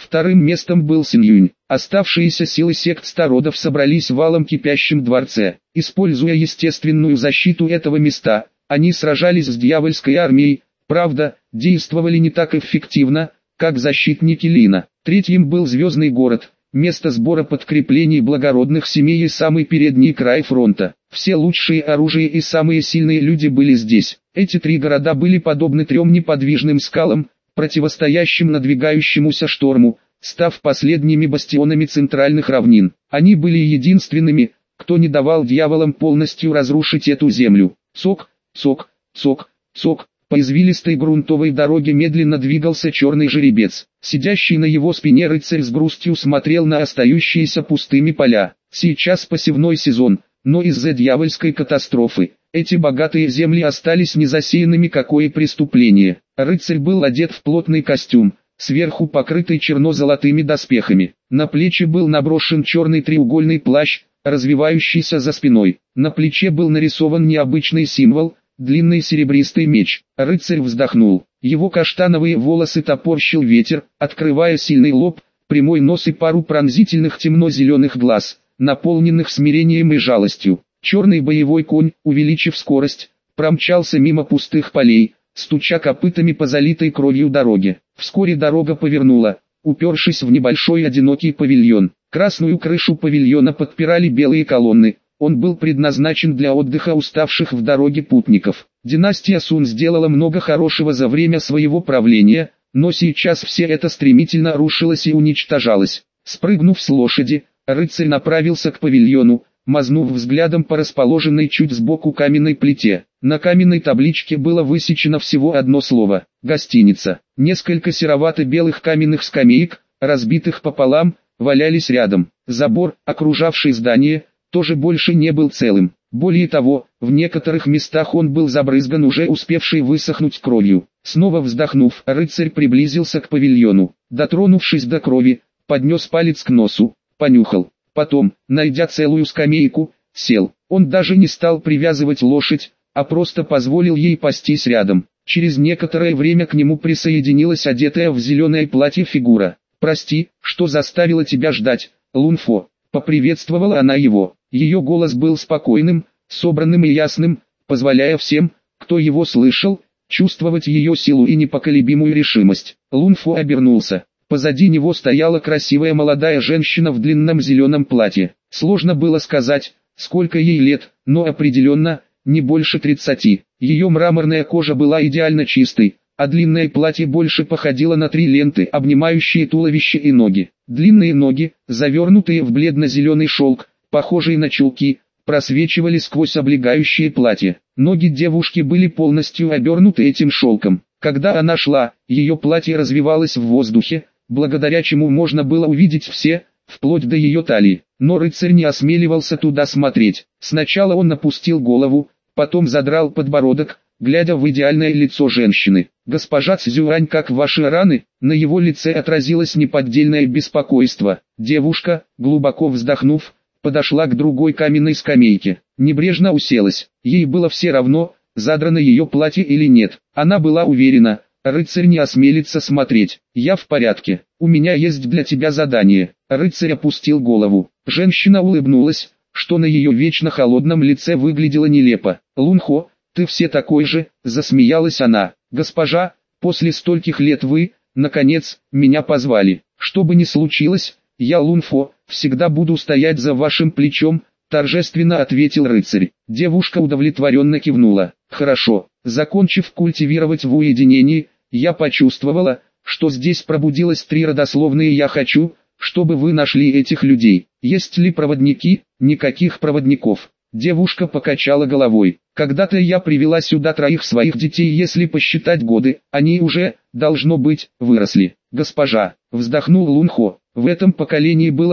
Вторым местом был Синьюнь. Оставшиеся силы сект стародов собрались в валом кипящем дворце. Используя естественную защиту этого места, они сражались с дьявольской армией, правда, действовали не так эффективно, как защитники Лина. Третьим был Звездный город, место сбора подкреплений благородных семей и самый передний край фронта. Все лучшие оружия и самые сильные люди были здесь. Эти три города были подобны трем неподвижным скалам, противостоящим надвигающемуся шторму, став последними бастионами центральных равнин. Они были единственными, кто не давал дьяволам полностью разрушить эту землю. Цок, цок, цок, цок. По извилистой грунтовой дороге медленно двигался черный жеребец. Сидящий на его спине рыцарь с грустью смотрел на остающиеся пустыми поля. Сейчас посевной сезон, но из-за дьявольской катастрофы, эти богатые земли остались незасеянными. Какое преступление! Рыцарь был одет в плотный костюм, сверху покрытый черно-золотыми доспехами. На плечи был наброшен черный треугольный плащ, развивающийся за спиной. На плече был нарисован необычный символ — длинный серебристый меч. Рыцарь вздохнул. Его каштановые волосы топорщил ветер, открывая сильный лоб, прямой нос и пару пронзительных темно-зеленых глаз, наполненных смирением и жалостью. Черный боевой конь, увеличив скорость, промчался мимо пустых полей, стуча копытами по залитой кровью дороге. Вскоре дорога повернула, упершись в небольшой одинокий павильон. Красную крышу павильона подпирали белые колонны. Он был предназначен для отдыха уставших в дороге путников. Династия Сун сделала много хорошего за время своего правления, но сейчас все это стремительно рушилось и уничтожалось. Спрыгнув с лошади, рыцарь направился к павильону, мазнув взглядом по расположенной чуть сбоку каменной плите. На каменной табличке было высечено всего одно слово — «Гостиница». Несколько серовато-белых каменных скамеек, разбитых пополам, валялись рядом. Забор, окружавший здание, тоже больше не был целым. Более того, в некоторых местах он был забрызган уже успевшей высохнуть кровью. Снова вздохнув, рыцарь приблизился к павильону. Дотронувшись до крови, поднес палец к носу, понюхал. Потом, найдя целую скамейку, сел. Он даже не стал привязывать лошадь, а просто позволил ей пастись рядом. Через некоторое время к нему присоединилась одетая в зеленое платье фигура. «Прости, что заставила тебя ждать, Лунфо», — поприветствовала она его. Ее голос был спокойным, собранным и ясным, позволяя всем, кто его слышал, чувствовать ее силу и непоколебимую решимость. Лунфо обернулся. Позади него стояла красивая молодая женщина в длинном зеленом платье. Сложно было сказать, сколько ей лет, но определенно, не больше 30. Ее мраморная кожа была идеально чистой, а длинное платье больше походило на 3 ленты, обнимающие туловище и ноги. Длинные ноги, завернутые в бледно-зеленый шелк, похожие на чулки, просвечивали сквозь облегающее платье. Ноги девушки были полностью обернуты этим шелком. Когда она шла, ее платье развивалось в воздухе, благодаря чему можно было увидеть все, вплоть до ее талии. Но рыцарь не осмеливался туда смотреть. Сначала он опустил голову, потом задрал подбородок, глядя в идеальное лицо женщины. «Госпожа Цзюань, как ваши раны?» На его лице отразилось неподдельное беспокойство. Девушка, глубоко вздохнув, подошла к другой каменной скамейке. Небрежно уселась. Ей было все равно, задрано ее платье или нет. Она была уверена, рыцарь не осмелится смотреть. «Я в порядке. У меня есть для тебя задание». Рыцарь опустил голову. Женщина улыбнулась, что на ее вечно холодном лице выглядело нелепо. «Лунхо, ты все такой же», — засмеялась она. «Госпожа, после стольких лет вы, наконец, меня позвали. Что бы ни случилось, я, Лунфо, всегда буду стоять за вашим плечом», — торжественно ответил рыцарь. Девушка удовлетворенно кивнула. «Хорошо». Закончив культивировать в уединении, я почувствовала, что здесь пробудилось 3 родословные «я хочу», чтобы вы нашли этих людей. Есть ли проводники? Никаких проводников. Девушка покачала головой. Когда-то я привела сюда 3 своих детей, если посчитать годы, они уже, должно быть, выросли. Госпожа, вздохнул Лунхо, в этом поколении было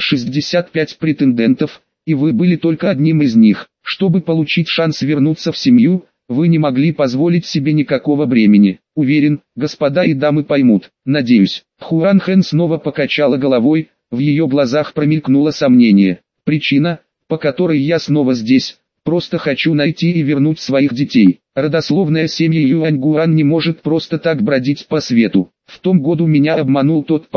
365 претендентов, и вы были только одним из них. Чтобы получить шанс вернуться в семью, вы не могли позволить себе никакого бремени. Уверен, господа и дамы поймут. Надеюсь. Хуан Хэн снова покачала головой, в ее глазах промелькнуло сомнение. Причина, по которой я снова здесь, просто хочу найти и вернуть своих детей. Родословная семья Юаньгуан не может просто так бродить по свету. В том году меня обманул тот парень.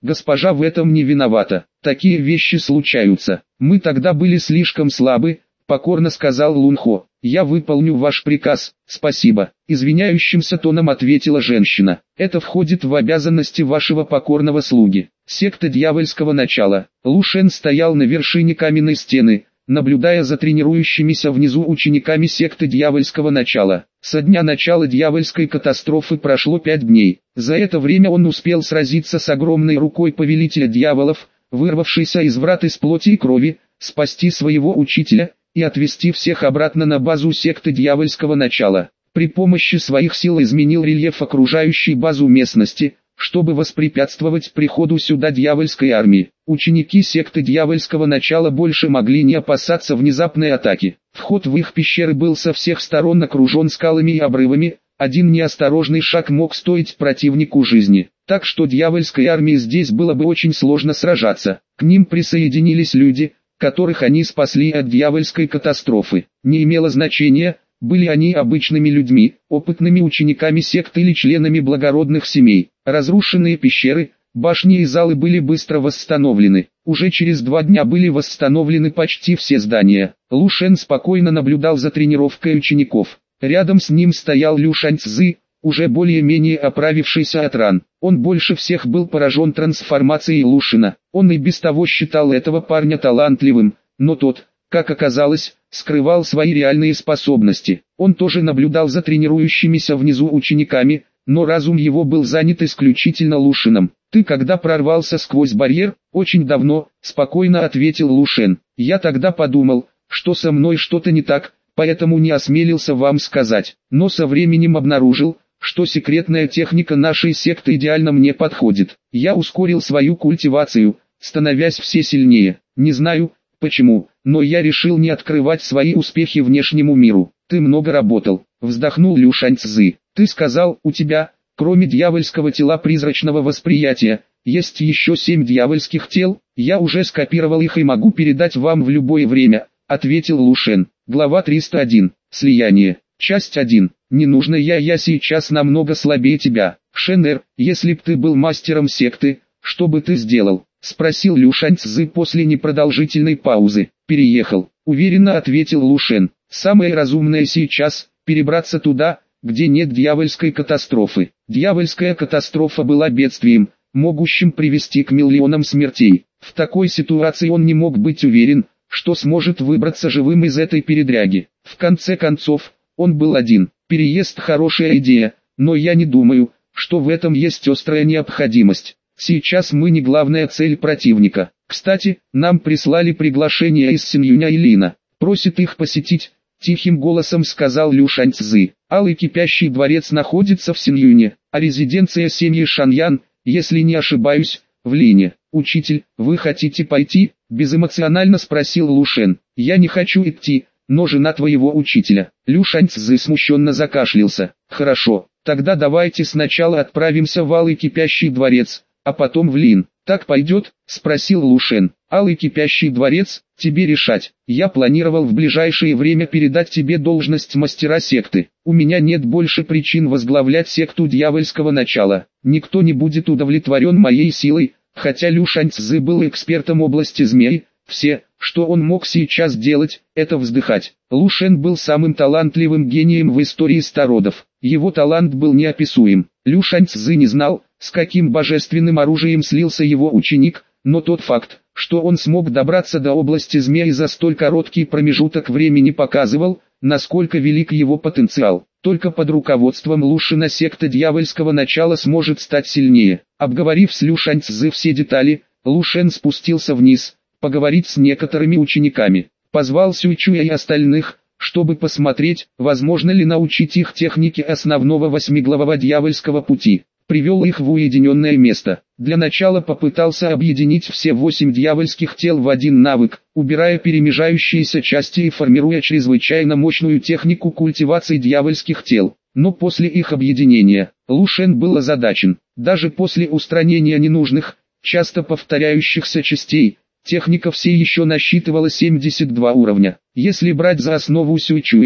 Госпожа в этом не виновата. Такие вещи случаются. Мы тогда были слишком слабы, покорно сказал Лунхо. Я выполню ваш приказ, спасибо. Извиняющимся тоном ответила женщина. Это входит в обязанности вашего покорного слуги. Секта дьявольского начала. Лу Шен стоял на вершине каменной стены, наблюдая за тренирующимися внизу учениками секты дьявольского начала. Со дня начала дьявольской катастрофы прошло 5 дней. За это время он успел сразиться с огромной рукой повелителя дьяволов, вырвавшейся из врат из плоти и крови, спасти своего учителя и отвести всех обратно на базу секты дьявольского начала. При помощи своих сил изменил рельеф окружающей базу местности, чтобы воспрепятствовать приходу сюда дьявольской армии. Ученики секты дьявольского начала больше могли не опасаться внезапной атаки. Вход в их пещеры был со всех сторон окружен скалами и обрывами, один неосторожный шаг мог стоить противнику жизни. Так что дьявольской армии здесь было бы очень сложно сражаться. К ним присоединились люди, которых они спасли от дьявольской катастрофы. Не имело значения, были они обычными людьми, опытными учениками секты или членами благородных семей. Разрушенные пещеры, башни и залы были быстро восстановлены. Уже через 2 дня были восстановлены почти все здания. Лу Шен спокойно наблюдал за тренировкой учеников. Рядом с ним стоял Лю Шаньцзы, уже более-менее оправившийся от ран. Он больше всех был поражен трансформацией Лу Шена. Он и без того считал этого парня талантливым, но тот, как оказалось, скрывал свои реальные способности. Он тоже наблюдал за тренирующимися внизу учениками, но разум его был занят исключительно Лу Шеном. «Ты когда прорвался сквозь барьер?» «Очень давно», — спокойно ответил Лу Шен. «Я тогда подумал, что со мной что-то не так, поэтому не осмелился вам сказать. Но со временем обнаружил, что секретная техника нашей секты идеально мне подходит. Я ускорил свою культивацию, становясь все сильнее. Не знаю, почему, но я решил не открывать свои успехи внешнему миру. Ты много работал», — вздохнул Лю Шаньцзы. «Ты сказал, у тебя, кроме дьявольского тела призрачного восприятия, есть еще 7 дьявольских тел. Я уже скопировал их и могу передать вам в любое время», — ответил Лу Шен. Глава 301. Слияние. Часть 1. «Не нужно я сейчас намного слабее тебя. Шенер, если б ты был мастером секты, что бы ты сделал?» — спросил Лю Шаньцзы после непродолжительной паузы. «Переехал», — уверенно ответил Лу Шен. «Самое разумное сейчас — перебраться туда, где нет дьявольской катастрофы». Дьявольская катастрофа была бедствием, могущим привести к миллионам смертей. В такой ситуации он не мог быть уверен, что сможет выбраться живым из этой передряги. В конце концов, он был один. Переезд — хорошая идея, но я не думаю, что в этом есть острая необходимость. Сейчас мы не главная цель противника. Кстати, нам прислали приглашение из Синьюня и Лина. Просит их посетить, тихим голосом сказал Лю Шаньцзы. Алый кипящий дворец находится в Синьюне, а резиденция семьи Шаньян, если не ошибаюсь, в Лине. «Учитель, вы хотите пойти?» — безэмоционально спросил Лу Шен. «Я не хочу идти, но жена твоего учителя». Лю Шаньцзы смущенно закашлялся. «Хорошо, тогда давайте сначала отправимся в Алый кипящий дворец, а потом в Лин. Так пойдет?» — спросил Лу Шен. «Алый кипящий дворец, тебе решать. Я планировал в ближайшее время передать тебе должность мастера секты. У меня нет больше причин возглавлять секту дьявольского начала. Никто не будет удовлетворен моей силой». Хотя Лю Шаньцзы был экспертом области змей, все, что он мог сейчас делать, это вздыхать. Лу Шен был самым талантливым гением в истории стародов. Его талант был неописуем. Лю Шаньцзы не знал, с каким божественным оружием слился его ученик, но тот факт, что он смог добраться до области змей за столь короткий промежуток времени показывал, насколько велик его потенциал. Только под руководством Лу Шена секта дьявольского начала сможет стать сильнее. Обговорив с Лю Шаньцзы все детали, Лу Шен спустился вниз, поговорить с некоторыми учениками. Позвал Сюйчуя и остальных, чтобы посмотреть, возможно ли научить их технике основного 8-главого дьявольского пути. Привел их в уединенное место. Для начала попытался объединить все 8 дьявольских тел в один навык, убирая перемежающиеся части и формируя чрезвычайно мощную технику культивации дьявольских тел. Но после их объединения, Лу Шен был озадачен. Даже после устранения ненужных, часто повторяющихся частей, техника все еще насчитывала 72 уровня. Если брать за основу Сюйчуя,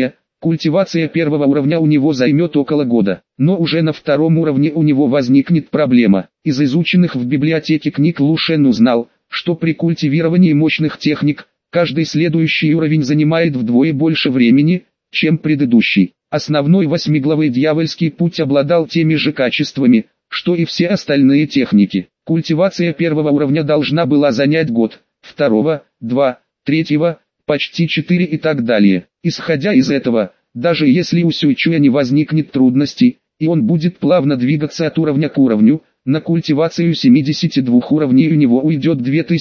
Культивация первого уровня у него займет около года, но уже на втором уровне у него возникнет проблема. Из изученных в библиотеке книг Лу Шен узнал, что при культивировании мощных техник, каждый следующий уровень занимает вдвое больше времени, чем предыдущий. Основной восьмиглавый дьявольский путь обладал теми же качествами, что и все остальные техники. Культивация первого уровня должна была занять год, второго, 2, третьего, почти 4 и так далее. Исходя из этого, даже если у Сюйчуя не возникнет трудностей, и он будет плавно двигаться от уровня к уровню, на культивацию 72 уровней у него уйдет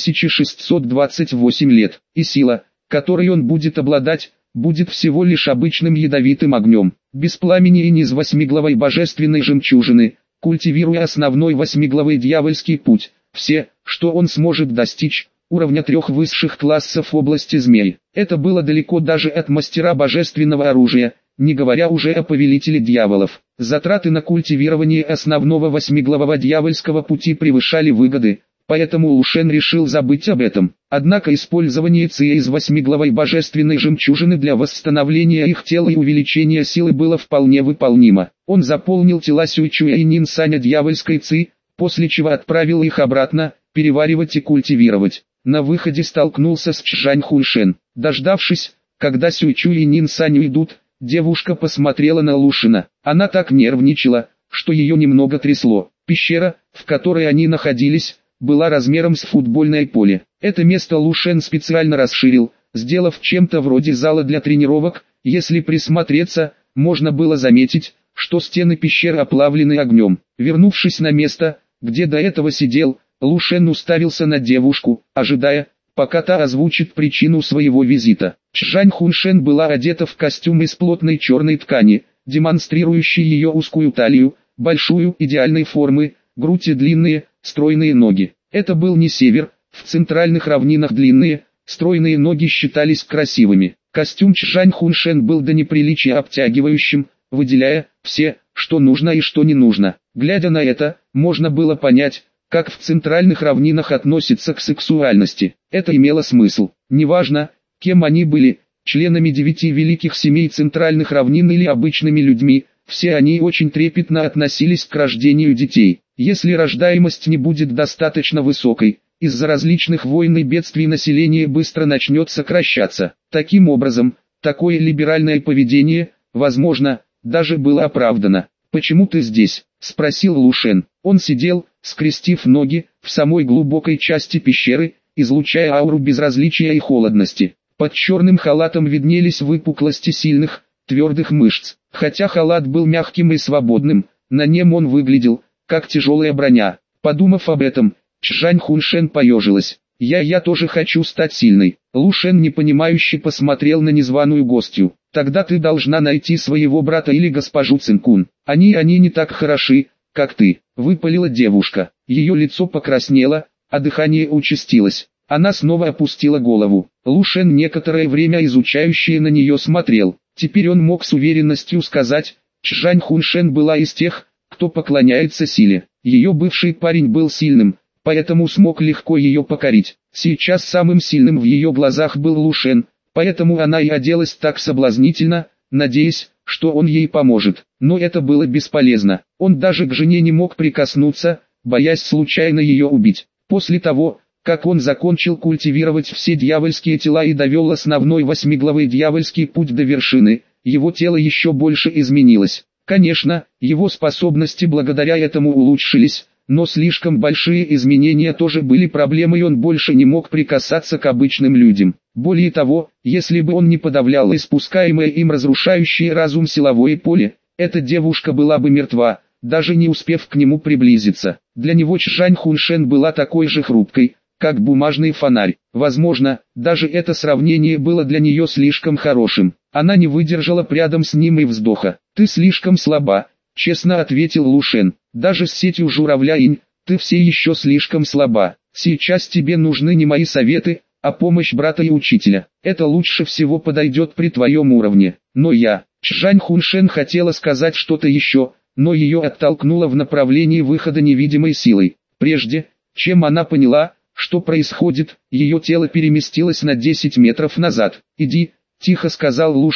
2628 лет, и сила, которой он будет обладать, будет всего лишь обычным ядовитым огнем, без пламени и низ восьмиглавой божественной жемчужины, культивируя основной восьмиглавый дьявольский путь, все, что он сможет достичь, уровня 3 высших классов в области змей. Это было далеко даже от мастера божественного оружия, не говоря уже о повелителе дьяволов. Затраты на культивирование основного восьмиглавого дьявольского пути превышали выгоды, поэтому Лу Шен решил забыть об этом. Однако использование ци из восьмиглавой божественной жемчужины для восстановления их тела и увеличения силы было вполне выполнимо. Он заполнил тела Сюйчуя и Нин Саня дьявольской ци, после чего отправил их обратно, переваривать и культивировать. На выходе столкнулся с Чжань Хуншен. Дождавшись, когда Сюйчуй и Нин Сань уйдут, девушка посмотрела на Лу Шена. Она так нервничала, что ее немного трясло. Пещера, в которой они находились, была размером с футбольное поле. Это место Лу Шен специально расширил, сделав чем-то вроде зала для тренировок. Если присмотреться, можно было заметить, что стены пещеры оплавлены огнем. Вернувшись на место, где до этого сидел, Лу Шен уставился на девушку, ожидая, пока та озвучит причину своего визита. Чжань Хуншен была одета в костюм из плотной черной ткани, демонстрирующий ее узкую талию, большую идеальной формы, грудь и длинные, стройные ноги. Это был не север, в центральных равнинах длинные, стройные ноги считались красивыми. Костюм Чжань Хуншен был до неприличия обтягивающим, выделяя все, что нужно и что не нужно. Глядя на это, можно было понять, как в центральных равнинах относятся к сексуальности. Это имело смысл. Неважно, кем они были, членами 9 великих семей центральных равнин или обычными людьми, все они очень трепетно относились к рождению детей. Если рождаемость не будет достаточно высокой, из-за различных войн и бедствий население быстро начнет сокращаться. Таким образом, такое либеральное поведение, возможно, даже было оправдано. «Почему ты здесь?» – спросил Лу Шен. Он сидел, скрестив ноги, в самой глубокой части пещеры, излучая ауру безразличия и холодности. Под черным халатом виднелись выпуклости сильных, твердых мышц. Хотя халат был мягким и свободным, на нем он выглядел, как тяжелая броня. Подумав об этом, Чжань Хуншен поежилась. Я тоже хочу стать сильной». Лу Шен непонимающе посмотрел на незваную гостью. «Тогда ты должна найти своего брата или госпожу Цинкун. Они не так хороши, как ты», — выпалила девушка. Ее лицо покраснело, а дыхание участилось. Она снова опустила голову. Лу Шен некоторое время изучающе на нее смотрел. Теперь он мог с уверенностью сказать, Чжань Хуншен была из тех, кто поклоняется силе. Ее бывший парень был сильным, поэтому смог легко ее покорить. Сейчас самым сильным в ее глазах был Лу Шен, поэтому она и оделась так соблазнительно, надеясь, что он ей поможет. Но это было бесполезно. Он даже к жене не мог прикоснуться, боясь случайно ее убить. После того, как он закончил культивировать все дьявольские тела и довел основной восьмиглавый дьявольский путь до вершины, его тело еще больше изменилось. Конечно, его способности благодаря этому улучшились, но слишком большие изменения тоже были проблемой, он больше не мог прикасаться к обычным людям. Более того, если бы он не подавлял испускаемое им разрушающее разум силовое поле, эта девушка была бы мертва, даже не успев к нему приблизиться. Для него Чжань Хуншен была такой же хрупкой, как бумажный фонарь. Возможно, даже это сравнение было для нее слишком хорошим. Она не выдержала рядом с ним и вздоха. «Ты слишком слаба», — честно ответил Лу Шен. «Даже с сетью журавля инь, ты все еще слишком слаба. Сейчас тебе нужны не мои советы, а помощь брата и учителя. Это лучше всего подойдет при твоем уровне. Но я...» Чжань Хуншен хотела сказать что-то еще, но ее оттолкнуло в направлении выхода невидимой силой. Прежде, чем она поняла, что происходит, ее тело переместилось на 10 метров назад. «Иди», — тихо сказал Лу Шен,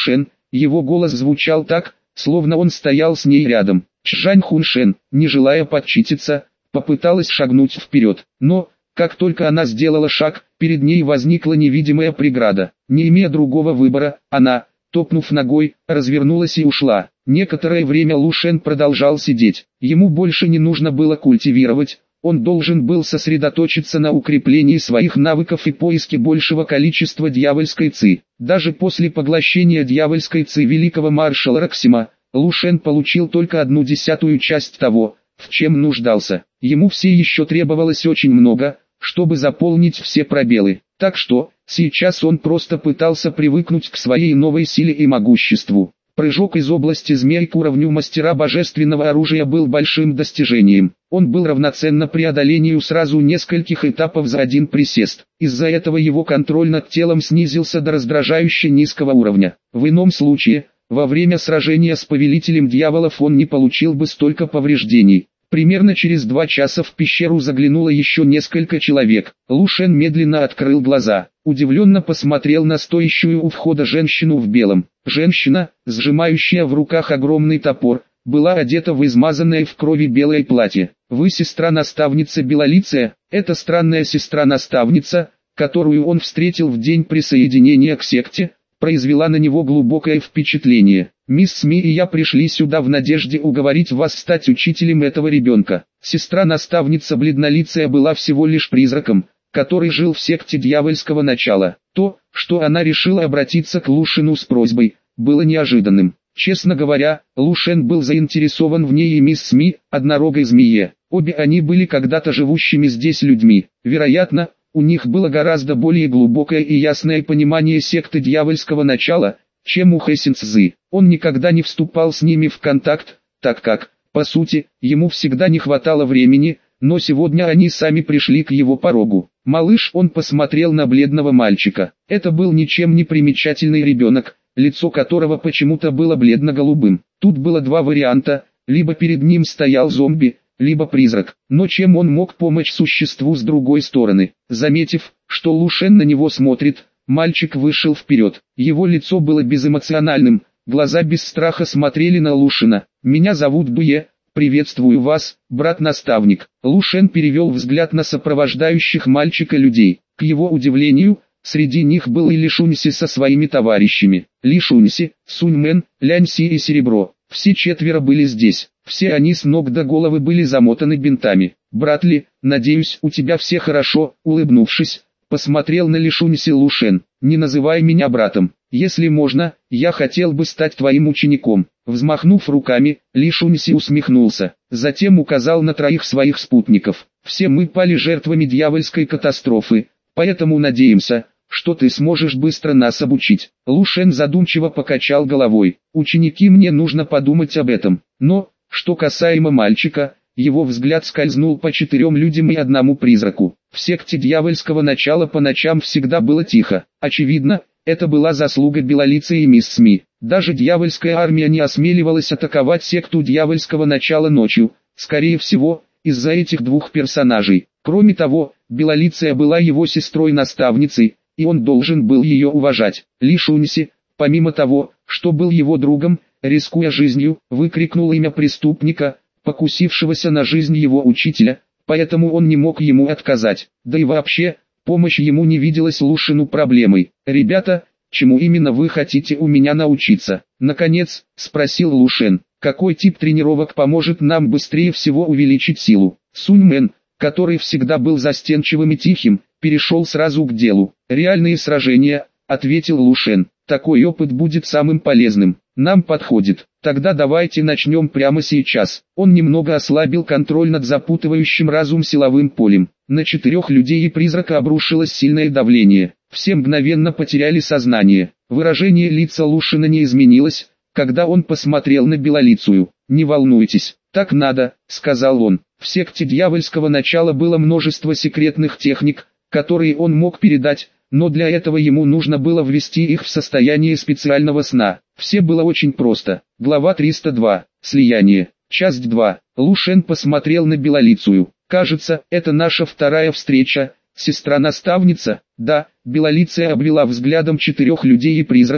Его голос звучал так, словно он стоял с ней рядом. Чжань Хуншен, не желая подчититься, попыталась шагнуть вперед, но, как только она сделала шаг, перед ней возникла невидимая преграда. Не имея другого выбора, она, топнув ногой, развернулась и ушла. Некоторое время Лу Шен продолжал сидеть. Ему больше не нужно было культивировать, он должен был сосредоточиться на укреплении своих навыков и поиске большего количества дьявольской ци. Даже после поглощения дьявольской ци великого маршала Роксима, Лу Шен получил только 1/10 часть того, в чем нуждался. Ему все еще требовалось очень много, чтобы заполнить все пробелы. Так что, сейчас он просто пытался привыкнуть к своей новой силе и могуществу. Прыжок из области змей к уровню мастера божественного оружия был большим достижением. Он был равноценно преодолению сразу нескольких этапов за один присест. Из-за этого его контроль над телом снизился до раздражающе низкого уровня. В ином случае, во время сражения с повелителем дьяволов он не получил бы столько повреждений. Примерно через 2 часа в пещеру заглянуло еще несколько человек. Лу Шен медленно открыл глаза, удивленно посмотрел на стоящую у входа женщину в белом. Женщина, сжимающая в руках огромный топор, была одета в измазанное в крови белое платье. «Вы сестра-наставница Белолицая?» «Это странная сестра-наставница, которую он встретил в день присоединения к секте», произвела на него глубокое впечатление. «Мисс Сми и я пришли сюда в надежде уговорить вас стать учителем этого ребенка». Сестра-наставница бледнолицая была всего лишь призраком, который жил в секте дьявольского начала. То, что она решила обратиться к Лу Шену с просьбой, было неожиданным. Честно говоря, Лу Шен был заинтересован в ней и мисс Сми, однорогой змее. Обе они были когда-то живущими здесь людьми. Вероятно, у них было гораздо более глубокое и ясное понимание секты дьявольского начала, чем у Хэсин Цзы. Он никогда не вступал с ними в контакт, так как, по сути, ему всегда не хватало времени, но сегодня они сами пришли к его порогу. «Малыш», он посмотрел на бледного мальчика. Это был ничем не примечательный ребенок, лицо которого почему-то было бледно-голубым. Тут было 2 варианта, либо перед ним стоял зомби, либо призрак. Но чем он мог помочь существу с другой стороны? Заметив, что Лу Шен на него смотрит, мальчик вышел вперед. Его лицо было безэмоциональным, глаза без страха смотрели на Лу Шена. «Меня зовут Буе, приветствую вас, брат-наставник». Лу Шен перевел взгляд на сопровождающих мальчика людей. К его удивлению, среди них был и Ли Шуньси со своими товарищами. Ли Шуньси, Сунь Мэн, Лянь Си и Серебро. Все 4 были здесь. Все они с ног до головы были замотаны бинтами. «Брат Ли, надеюсь, у тебя все хорошо», улыбнувшись, посмотрел на Ли Шуньси Лу Шен. «Не называй меня братом. Если можно, я хотел бы стать твоим учеником». Взмахнув руками, Ли Шуньси усмехнулся. Затем указал на 3 своих спутников. «Все мы пали жертвами дьявольской катастрофы, поэтому надеемся, что ты сможешь быстро нас обучить». Лу Шен задумчиво покачал головой. «Ученики, мне нужно подумать об этом. Но, что касаемо мальчика, его взгляд скользнул по 4 людям и 1 призраку. В секте дьявольского начала по ночам всегда было тихо. Очевидно, это была заслуга Белолицей и мисс Сми. Даже дьявольская армия не осмеливалась атаковать секту дьявольского начала ночью, скорее всего, из-за этих 2 персонажей. Кроме того, Белолицая была его сестрой-наставницей, и он должен был ее уважать. Ли Шуньси, помимо того, что был его другом, рискуя жизнью, выкрикнул имя преступника, покусившегося на жизнь его учителя, поэтому он не мог ему отказать. Да и вообще, помощь ему не виделась Лу Шену проблемой. «Ребята, чему именно вы хотите у меня научиться?» Наконец, спросил Лу Шен. «Какой тип тренировок поможет нам быстрее всего увеличить силу?» Сунь Мэн, который всегда был застенчивым и тихим, перешел сразу к делу. «Реальные сражения», — ответил Лу Шен. «Такой опыт будет самым полезным. Нам подходит. Тогда давайте начнем прямо сейчас». Он немного ослабил контроль над запутывающим разум силовым полем. На 4 людей и призрака обрушилось сильное давление. Все мгновенно потеряли сознание. Выражение лица Лу Шена не изменилось, когда он посмотрел на Белолицую. «Не волнуйтесь, так надо», — сказал он. В секте дьявольского начала было множество секретных техник, которые он мог передать, но для этого ему нужно было ввести их в состояние специального сна. Все было очень просто. Глава 302. Слияние. Часть 2. Лу Шен посмотрел на Белолицую. «Кажется, это наша 2-я встреча, сестра-наставница». «Да», Белолицая обвела взглядом 4 людей и призрака,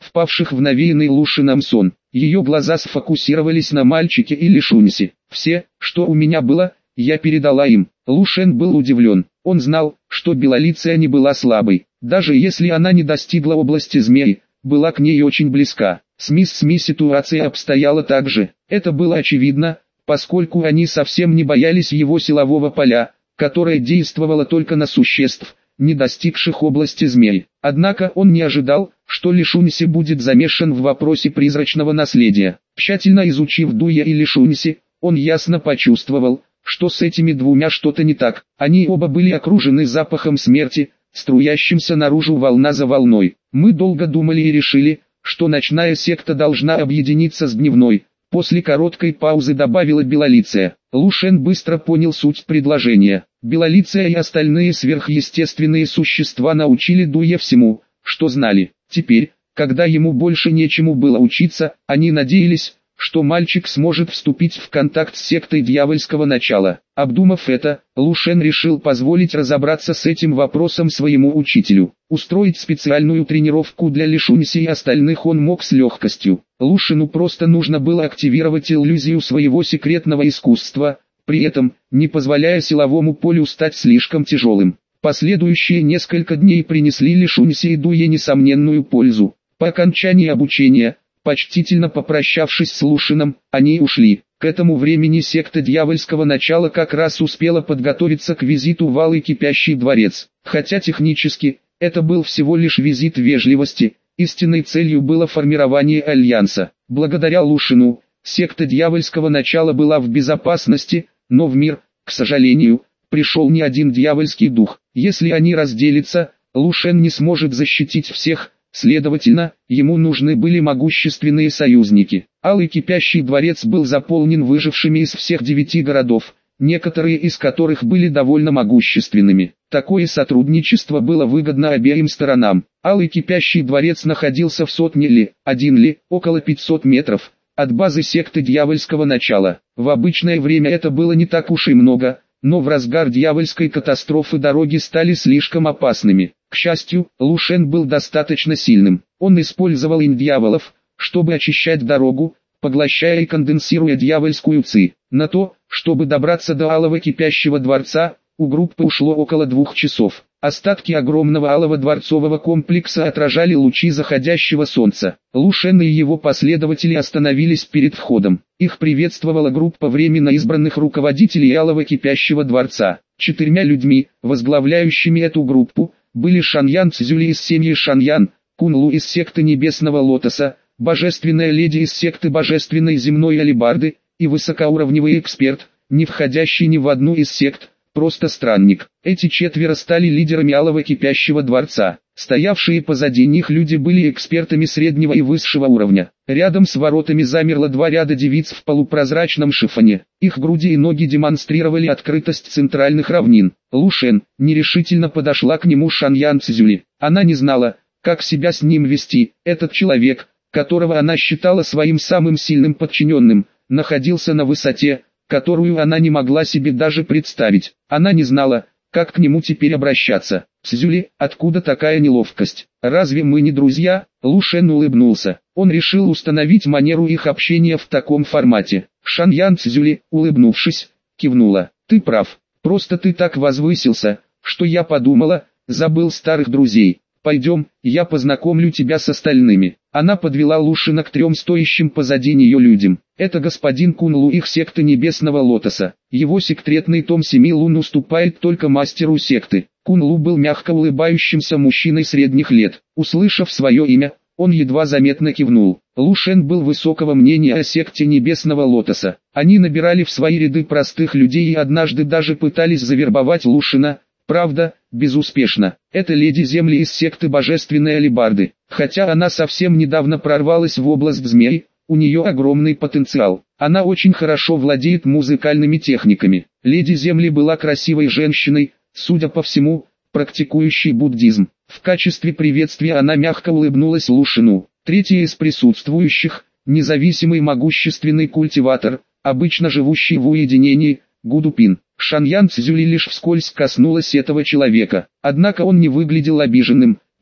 впавших в навеянный Лушином сон. Ее глаза сфокусировались на мальчике и Лишуньсе. «Все, что у меня было, я передала им». Лушен был удивлен. Он знал, что Белолицая не была слабой. Даже если она не достигла области змеи, была к ней очень близка. С мисс Сми ситуация обстояла так же. Это было очевидно, поскольку они совсем не боялись его силового поля, которое действовало только на существ, не достигших области змей. Однако он не ожидал, что Лишуньси будет замешан в вопросе призрачного наследия. Тщательно изучив Дуя и Лишуньси, он ясно почувствовал, что с этими двумя что-то не так. Они оба были окружены запахом смерти, струящимся наружу волна за волной. Мы долго думали и решили, что ночная секта должна объединиться с дневной. После короткой паузы добавила Белолицая. Лушен быстро понял суть предложения. Белолицая и остальные сверхъестественные существа научили Дуя всему, что знали. Теперь, когда ему больше нечему было учиться, они надеялись, что мальчик сможет вступить в контакт с сектой дьявольского начала. Обдумав это, Лушен решил позволить разобраться с этим вопросом своему учителю. Устроить специальную тренировку для Лишуньси и остальных он мог с легкостью. Лушену просто нужно было активировать иллюзию своего секретного искусства, при этом, не позволяя силовому полю стать слишком тяжелым. Последующие несколько дней принесли Лишуньси и Дуе несомненную пользу. По окончании обучения, почтительно попрощавшись с Лушином, они ушли. К этому времени секта дьявольского начала как раз успела подготовиться к визиту в Алый Кипящий дворец. Хотя технически, это был всего лишь визит вежливости, истинной целью было формирование альянса. Благодаря Лушину, секта дьявольского начала была в безопасности, но в мир, к сожалению, пришел не один дьявольский дух. Если они разделятся, Лушен не сможет защитить всех. Следовательно, ему нужны были могущественные союзники. Алый Кипящий дворец был заполнен выжившими из всех 9 городов, некоторые из которых были довольно могущественными. Такое сотрудничество было выгодно обеим сторонам. Алый Кипящий дворец находился в сотне ли, 1 ли, около 500 метров, от базы секты дьявольского начала. В обычное время это было не так уж и много, но в разгар дьявольской катастрофы дороги стали слишком опасными. К счастью, Лушен был достаточно сильным. Он использовал инь дьяволов, чтобы очищать дорогу, поглощая и конденсируя дьявольскую ци. На то, чтобы добраться до Алого Кипящего дворца, у группы ушло около 2 часов. Остатки огромного алого дворцового комплекса отражали лучи заходящего солнца. Лушен и его последователи остановились перед входом. Их приветствовала группа временно избранных руководителей Алого Кипящего дворца. 4 людьми, возглавляющими эту группу, были Шаньян Цзюли из семьи Шаньян, Кунлу из секты Небесного Лотоса, Божественная Леди из секты Божественной Земной Алибарды, и высокоуровневый эксперт, не входящий ни в одну из сект, просто странник. Эти 4 стали лидерами Алого Кипящего дворца. Стоявшие позади них люди были экспертами среднего и высшего уровня. Рядом с воротами замерло 2 ряда девиц в полупрозрачном шифоне. Их груди и ноги демонстрировали открытость центральных равнин. Лушен нерешительно подошла к нему Шаньян Цзюли. Она не знала, как себя с ним вести. Этот человек, которого она считала своим самым сильным подчиненным, находился на высоте, которую она не могла себе даже представить. Она не знала, как к нему теперь обращаться. «Цзюли, откуда такая неловкость? Разве мы не друзья?» Лушен улыбнулся. Он решил установить манеру их общения в таком формате. Шаньян Цзюли, улыбнувшись, кивнула. «Ты прав. Просто ты так возвысился, что я подумала, забыл старых друзей. Пойдем, я познакомлю тебя с остальными». Она подвела Лушина к 3 стоящим позади нее людям. Это господин Кунлу их секты Небесного Лотоса. Его секретный том 7 лун уступает только мастеру секты. Кунлу был мягко улыбающимся мужчиной средних лет. Услышав свое имя, он едва заметно кивнул. Лушен был высокого мнения о секте Небесного Лотоса. Они набирали в свои ряды простых людей и однажды даже пытались завербовать Лушина. Правда, безуспешно. Это леди Земли из секты Божественной Алибарды. Хотя она совсем недавно прорвалась в область змей, у нее огромный потенциал. Она очень хорошо владеет музыкальными техниками. Леди Земли была красивой женщиной, судя по всему, практикующей буддизм. В качестве приветствия она мягко улыбнулась Лушину. Третий из присутствующих, независимый могущественный культиватор, обычно живущий в уединении, Гудупин. Шаньян Цзюли лишь вскользь коснулась этого человека. Однако он не выглядел обиженным,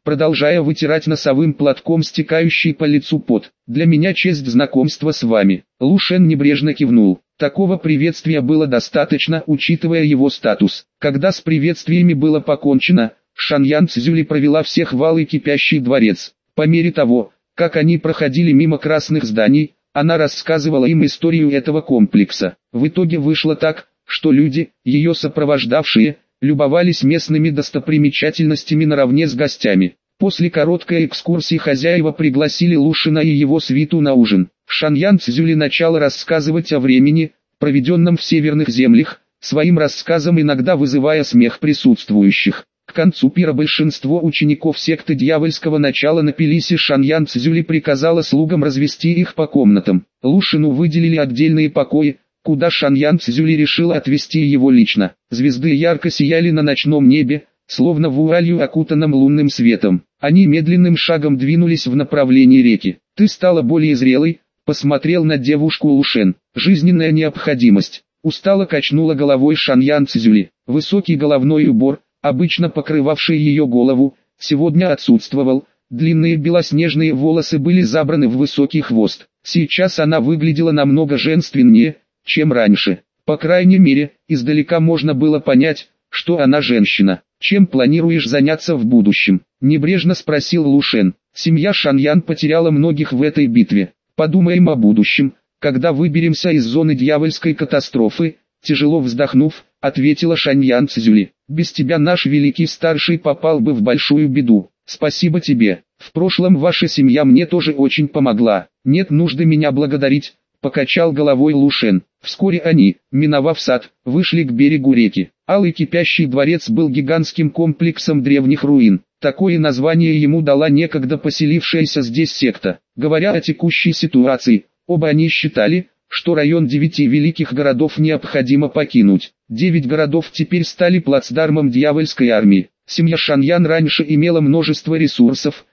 продолжая вытирать носовым платком стекающий по лицу пот. «Для меня честь знакомства с вами». Лу Шен небрежно кивнул. Такого приветствия было достаточно, учитывая его статус. Когда с приветствиями было покончено, Шаньян Цзюли провела всех в алый кипящий дворец. По мере того, как они проходили мимо красных зданий, она рассказывала им историю этого комплекса. В итоге вышло так, что люди, ее сопровождавшие, любовались местными достопримечательностями наравне с гостями. После короткой экскурсии хозяева пригласили Лу Шена и его свиту на ужин. Шаньян Цзюли начала рассказывать о времени, проведенном в северных землях, своим рассказом иногда вызывая смех присутствующих. К концу пира большинство учеников секты дьявольского начала напились, и Шаньян Цзюли приказала слугам развести их по комнатам. Лу Шену выделили отдельные покои, куда Шаньян Цзюли решила отвезти его лично. Звезды ярко сияли на ночном небе, словно вуалью окутанном лунным светом. Они медленным шагом двинулись в направлении реки. «Ты стала более зрелой», — посмотрел на девушку Лу Шен. «Жизненная необходимость». Устало качнула головой Шаньян Цзюли. Высокий головной убор, обычно покрывавший ее голову, сегодня отсутствовал. Длинные белоснежные волосы были забраны в высокий хвост. Сейчас она выглядела намного женственнее, чем раньше. По крайней мере, издалека можно было понять, что она женщина. «Чем планируешь заняться в будущем?» – небрежно спросил Лу Шен. Семья Шаньян потеряла многих в этой битве. «Подумаем о будущем, когда выберемся из зоны дьявольской катастрофы», – тяжело вздохнув, ответила Шаньян Цзюли. «Без тебя наш великий старший попал бы в большую беду. Спасибо тебе. В прошлом ваша семья мне тоже очень помогла. Нет нужды меня благодарить», – покачал головой Лу Шен. Вскоре они, миновав сад, вышли к берегу реки. Алый кипящий дворец был гигантским комплексом древних руин. Такое название ему дала некогда поселившаяся здесь секта. Говоря о текущей ситуации, оба они считали, что район 9 великих городов необходимо покинуть. 9 городов теперь стали плацдармом дьявольской армии. Семья Шаньян раньше имела множество ресурсов,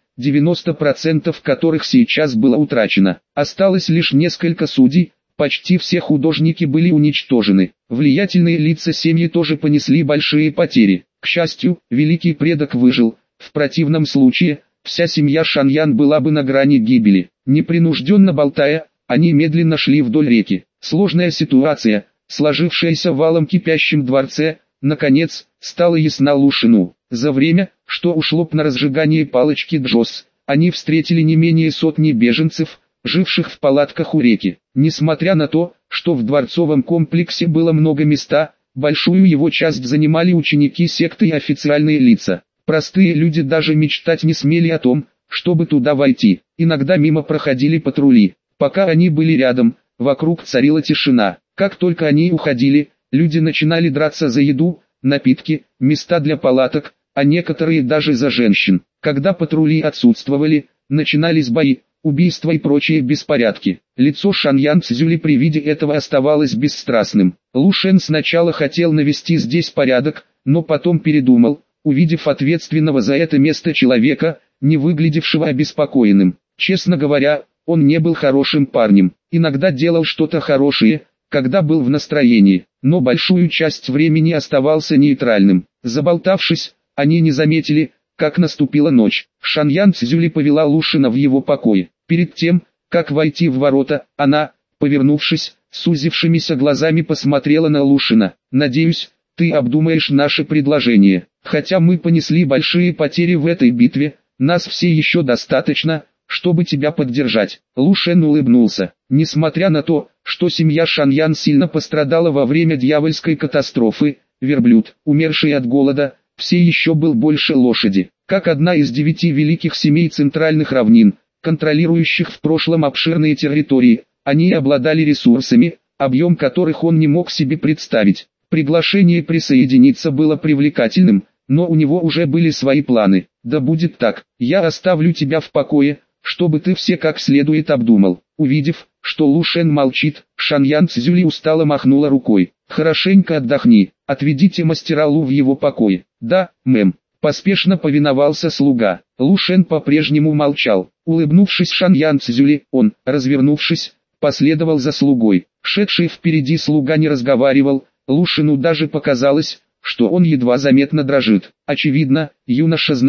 90% которых сейчас было утрачено. Осталось лишь несколько судей. Почти все художники были уничтожены. Влиятельные лица семьи тоже понесли большие потери. К счастью, великий предок выжил. В противном случае, вся семья Шаньян была бы на грани гибели. Непринужденно болтая, они медленно шли вдоль реки. Сложная ситуация, сложившаяся в алом кипящем дворце, наконец, стала ясна Лу Шену. За время, что ушло на разжигание палочки Джос, они встретили не менее сотни беженцев, живших в палатках у реки. Несмотря на то, что в дворцовом комплексе было много места, большую его часть занимали ученики секты и официальные лица. Простые люди даже мечтать не смели о том, чтобы туда войти. Иногда мимо проходили патрули. Пока они были рядом, вокруг царила тишина. Как только они уходили, люди начинали драться за еду, напитки, места для палаток, а некоторые даже за женщин. Когда патрули отсутствовали, начинались бои, убийства и прочие беспорядки. Лицо Шаньян Цзюли при виде этого оставалось бесстрастным. Лу Шен сначала хотел навести здесь порядок, но потом передумал, увидев ответственного за это место человека, не выглядевшего обеспокоенным. Честно говоря, он не был хорошим парнем. Иногда делал что-то хорошее, когда был в настроении, но большую часть времени оставался нейтральным. Заболтавшись, они не заметили, как наступила ночь. Шаньян Цзюли повела Лу Шена в его покое. Перед тем, как войти в ворота, она, повернувшись, сузившимися глазами посмотрела на Лу Шена. «Надеюсь, ты обдумаешь наше предложение. Хотя мы понесли большие потери в этой битве, нас все еще достаточно, чтобы тебя поддержать». Лу Шен улыбнулся. Несмотря на то, что семья Шаньян сильно пострадала во время дьявольской катастрофы, верблюд, умерший от голода, все еще был больше лошади. Как одна из 9 великих семей центральных равнин, контролирующих в прошлом обширные территории, они обладали ресурсами, объем которых он не мог себе представить. Приглашение присоединиться было привлекательным, но у него уже были свои планы. «Да будет так, я оставлю тебя в покое, чтобы ты все как следует обдумал». Увидев, что Лу Шен молчит, Шаньян Цзюли устало махнула рукой. «Хорошенько отдохни, отведите мастера Лу в его покое». «Да, мэм». Поспешно повиновался слуга. Лу Шен по-прежнему молчал. Улыбнувшись Шаньян Цзюли, он, развернувшись, последовал за слугой. Шедший впереди слуга не разговаривал, Лу Шену даже показалось, что он едва заметно дрожит. Очевидно, юноша знал,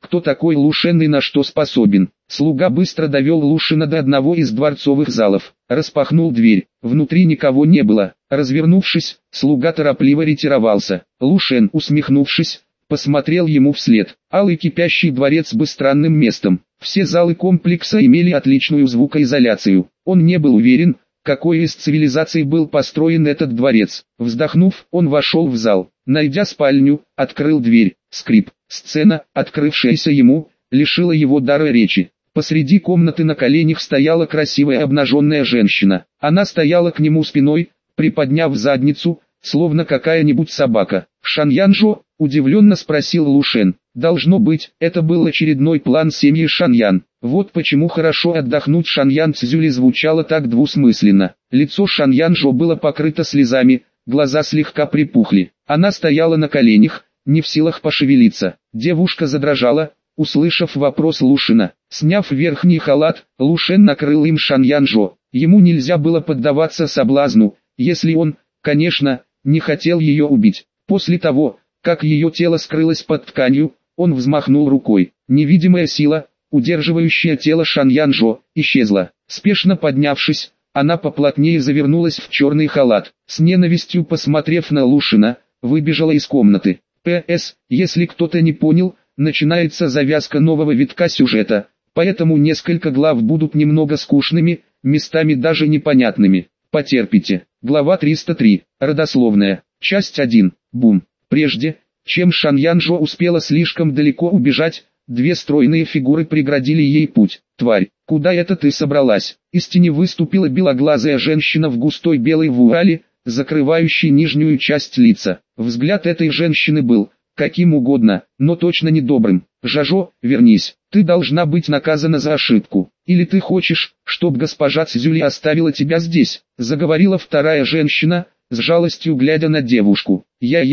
кто такой Лушен и на что способен. Слуга быстро довел Лушина до одного из дворцовых залов, распахнул дверь, внутри никого не было. Развернувшись, слуга торопливо ретировался. Лушен, усмехнувшись, посмотрел ему вслед. Алый кипящий дворец был странным местом. Все залы комплекса имели отличную звукоизоляцию. Он не был уверен, какой из цивилизаций был построен этот дворец. Вздохнув, он вошел в зал. Найдя спальню, открыл дверь. Скрип. Сцена, открывшаяся ему, лишила его дара речи. Посреди комнаты на коленях стояла красивая обнаженная женщина. Она стояла к нему спиной, приподняв задницу, словно какая-нибудь собака. «Шаньянжо?» – удивленно спросил Лушен. Должно быть, это был очередной план семьи Шаньян. Вот почему хорошо отдохнуть Шаньян Цзюли звучало так двусмысленно. Лицо Шаньянжо было покрыто слезами, глаза слегка припухли. Она стояла на коленях, не в силах пошевелиться. Девушка задрожала, услышав вопрос Лушина. Сняв верхний халат, Лушен накрыл им Шаньянжо. Ему нельзя было поддаваться соблазну, если он, конечно, не хотел ее убить. После того, как ее тело скрылось под тканью, он взмахнул рукой. Невидимая сила, удерживающая тело Шаньянжо, исчезла. Спешно поднявшись, она поплотнее завернулась в черный халат. С ненавистью посмотрев на Лушина, выбежала из комнаты. П.С. Если кто-то не понял, начинается завязка нового витка сюжета, поэтому несколько глав будут немного скучными, местами даже непонятными. Потерпите. Глава 303. Родословная. Часть 1. Бум. Прежде, чем Шаньянжо успела слишком далеко убежать, две стройные фигуры преградили ей путь. «Тварь, куда это ты собралась?» Из тени выступила белоглазая женщина в густой белой вуале, закрывающей нижнюю часть лица. Взгляд этой женщины был, каким угодно, но точно не добрым. «Жажо, вернись, ты должна быть наказана за ошибку. Или ты хочешь, чтобы госпожа Цзюли оставила тебя здесь?» Заговорила вторая женщина, с жалостью глядя на девушку.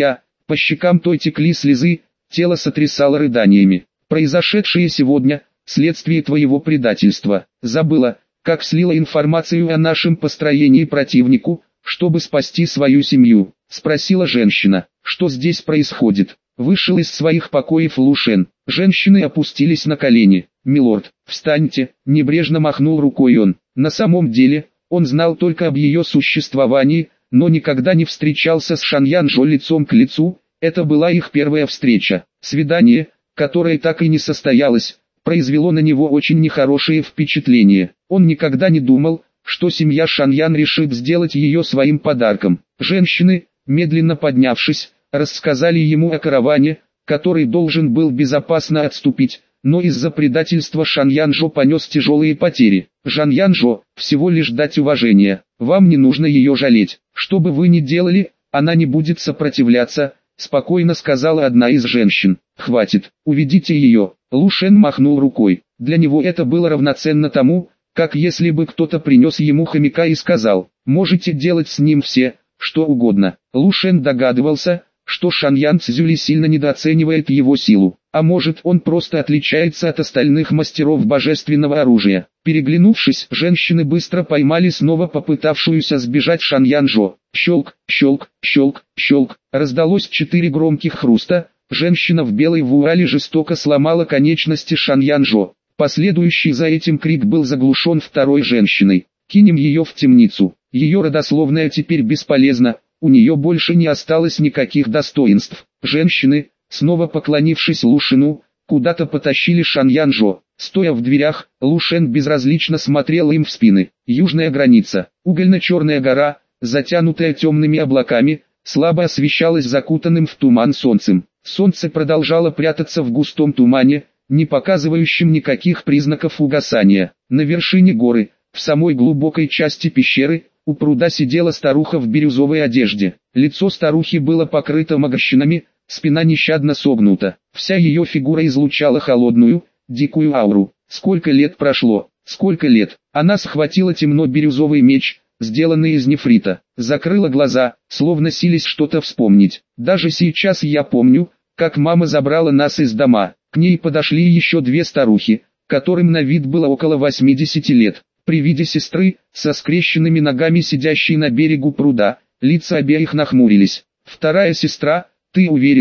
По щекам той текли слезы, тело сотрясало рыданиями. «Произошедшее сегодня, следствие твоего предательства. Забыла, как слила информацию о нашем построении противнику, чтобы спасти свою семью?» — спросила женщина. «Что здесь происходит?» Вышел из своих покоев Лушен. Женщины опустились на колени. «Милорд, встаньте!» — небрежно махнул рукой он. На самом деле, он знал только об ее существовании, но никогда не встречался с Шаньянжо лицом к лицу. Это была их первая встреча. Свидание, которое так и не состоялось, произвело на него очень нехорошее впечатление. Он никогда не думал, что семья Шаньян решит сделать ее своим подарком. Женщины, медленно поднявшись, рассказали ему о караване, который должен был безопасно отступить, но из-за предательства Шаньянжо понес тяжелые потери. «Шаньянжо, всего лишь дать уважение, вам не нужно ее жалеть. Что бы вы ни делали, она не будет сопротивляться», — спокойно сказала одна из женщин. «Хватит, уведите ее». Лушен махнул рукой. Для него это было равноценно тому, как если бы кто-то принес ему хомяка и сказал: «Можете делать с ним все, что угодно». Лушен догадывался, что Шаньян Цзюли сильно недооценивает его силу, а может, он просто отличается от остальных мастеров божественного оружия. Переглянувшись, женщины быстро поймали снова попытавшуюся сбежать Шаньянжо. Щелк, щелк, щелк, щелк. Раздалось 4 громких хруста. Женщина в белой вуале жестоко сломала конечности Шаньянжо. Последующий за этим крик был заглушен второй женщиной. «Кинем ее в темницу. Ее родословная теперь бесполезна, у нее больше не осталось никаких достоинств». Женщины, снова поклонившись Лушину, куда-то потащили Шаньянжо. Стоя в дверях, Лушен безразлично смотрел им в спины. Южная граница. Угольно-черная гора, затянутая темными облаками, слабо освещалась закутанным в туман солнцем. Солнце продолжало прятаться в густом тумане, не показывающем никаких признаков угасания. На вершине горы, в самой глубокой части пещеры, у пруда сидела старуха в бирюзовой одежде. Лицо старухи было покрыто морщинами, спина нещадно согнута. Вся ее фигура излучала холодную, дикую ауру. Сколько лет прошло, сколько лет. Она схватила темно-бирюзовый меч, сделанный из нефрита, закрыла глаза, словно силясь что-то вспомнить. «Даже сейчас я помню, как мама забрала нас из дома». К ней подошли еще 2 старухи, которым на вид было около 80 лет. При виде сестры, со скрещенными ногами сидящей на берегу пруда, лица обеих нахмурились. «Вторая сестра, ты уверена,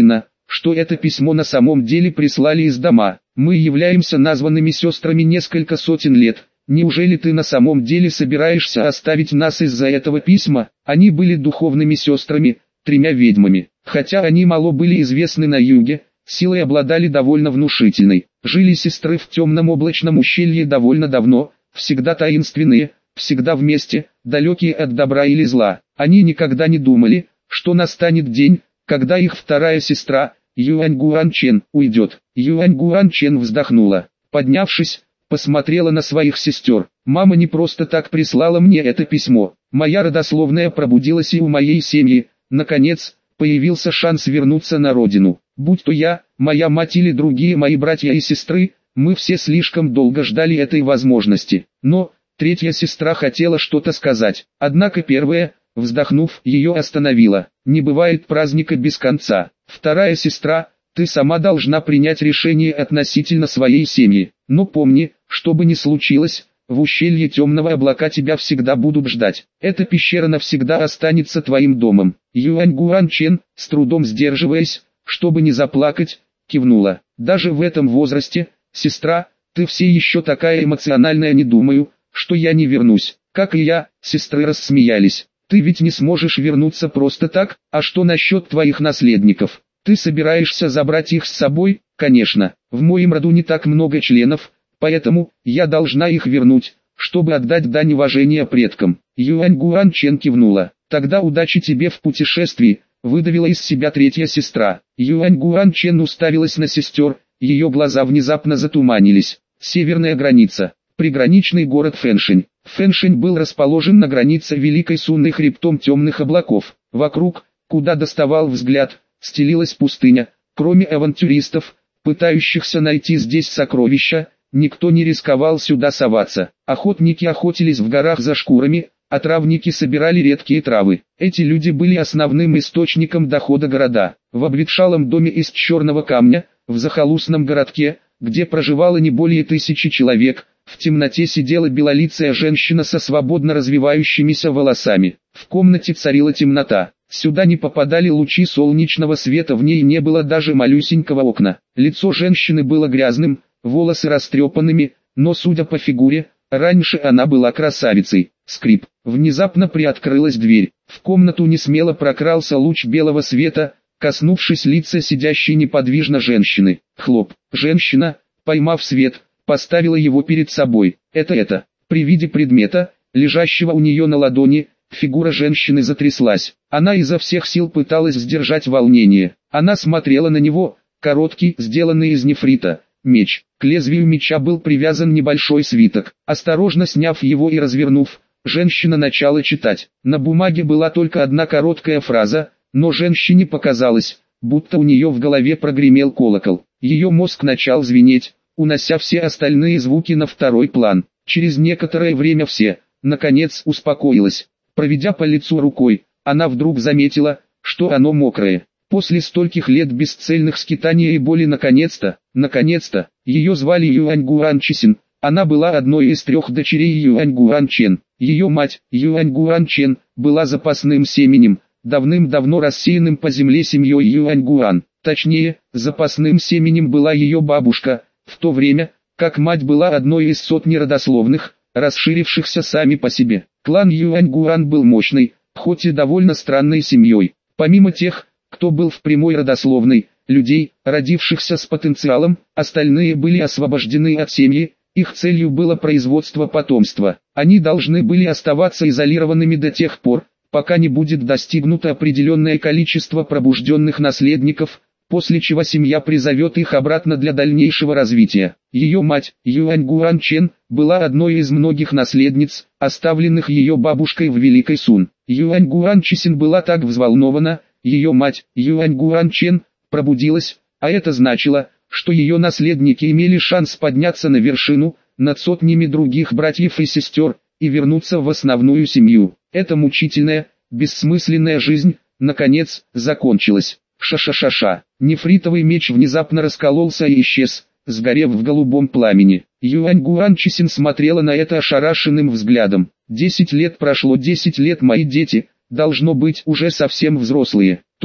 что это письмо на самом деле прислали из дома. Мы являемся названными сестрами несколько сотен лет. Неужели ты на самом деле собираешься оставить нас из-за этого письма? Они были духовными сестрами, 3 ведьмами. Хотя они мало были известны на юге, силой обладали довольно внушительной. Жили сестры в темном облачном ущелье довольно давно, всегда таинственные, всегда вместе, далекие от добра или зла. Они никогда не думали, что настанет день, когда их вторая сестра, Юань Гуанчен, уйдет. Юань Гуанчен вздохнула. Поднявшись, посмотрела на своих сестер. Мама не просто так прислала мне это письмо. Моя родословная пробудилась и у моей семьи. Наконец, появился шанс вернуться на родину. Будь то я, моя мать или другие мои братья и сестры, мы все слишком долго ждали этой возможности. Но, третья сестра хотела что-то сказать. Однако первая, вздохнув, ее остановила. Не бывает праздника без конца. Вторая сестра, ты сама должна принять решение относительно своей семьи. Но помни, что бы ни случилось, в ущелье темного облака тебя всегда будут ждать. Эта пещера навсегда останется твоим домом. Юань Гуанчен, с трудом сдерживаясь, чтобы не заплакать, кивнула. Даже в этом возрасте, сестра, ты все еще такая эмоциональная, не думаю, что я не вернусь. Как и я, сестры рассмеялись. Ты ведь не сможешь вернуться просто так, а что насчет твоих наследников? Ты собираешься забрать их с собой? Конечно, в моем роду не так много членов, поэтому я должна их вернуть, чтобы отдать дань уважения предкам. Юань Гуанчен кивнула. Тогда удачи тебе в путешествии, выдавила из себя третья сестра. Юань Гуанчен уставилась на сестер, ее глаза внезапно затуманились. Северная граница. Приграничный город Фэншень. Фэншень был расположен на границе Великой Сунной хребтом темных облаков. Вокруг, куда доставал взгляд, стелилась пустыня. Кроме авантюристов, пытающихся найти здесь сокровища, никто не рисковал сюда соваться. Охотники охотились в горах за шкурами, а травники собирали редкие травы. Эти люди были основным источником дохода города. В обветшалом доме из черного камня, в захолустном городке, где проживало не более 1000 человек, в темноте сидела белолицая женщина со свободно развивающимися волосами. В комнате царила темнота. Сюда не попадали лучи солнечного света, в ней не было даже малюсенького окна. Лицо женщины было грязным, волосы растрепанными, но судя по фигуре, раньше она была красавицей. Скрип. Внезапно приоткрылась дверь. В комнату несмело прокрался луч белого света, коснувшись лица сидящей неподвижно женщины. Хлоп. Женщина, поймав свет, поставила его перед собой. Это. При виде предмета, лежащего у нее на ладони, фигура женщины затряслась. Она изо всех сил пыталась сдержать волнение. Она смотрела на него, короткий, сделанный из нефрита, меч. К лезвию меча был привязан небольшой свиток. Осторожно сняв его и развернув, женщина начала читать. На бумаге была только одна короткая фраза, но женщине показалось, будто у нее в голове прогремел колокол. Ее мозг начал звенеть, унося все остальные звуки на второй план. Через некоторое время все, наконец, успокоилась. Проведя по лицу рукой, она вдруг заметила, что оно мокрое. После стольких лет бесцельных скитаний и боли наконец-то, ее звали Юань Гуанчисин. Она была одной из 3 дочерей Юань Гуанчен. Ее мать, Юань Гуанчен, была запасным семенем, давным-давно рассеянным по земле семьей Юань Гуан. Точнее, запасным семенем была ее бабушка, в то время, как мать была одной из сотни родословных, расширившихся сами по себе. Клан Юань Гуан был мощной, хоть и довольно странной семьей. Помимо тех, кто был в прямой родословной, людей, родившихся с потенциалом, остальные были освобождены от семьи, их целью было производство потомства. Они должны были оставаться изолированными до тех пор, пока не будет достигнуто определенное количество пробужденных наследников, после чего семья призовет их обратно для дальнейшего развития. Ее мать, Юань Гуанчен, была одной из многих наследниц, оставленных ее бабушкой в Великой Сун. Юань Гуанчисин была так взволнована, ее мать, Юань Гуанчен, пробудилась, а это значило, что ее наследники имели шанс подняться на вершину, над сотнями других братьев и сестер, и вернуться в основную семью. Эта мучительная, бессмысленная жизнь, наконец, закончилась. Ша-ша-ша-ша. Нефритовый меч внезапно раскололся и исчез, сгорев в голубом пламени. Юань Гуанчисин смотрела на это ошарашенным взглядом. 10 лет прошло, 10 лет, мои дети, должно быть, уже совсем взрослые. То,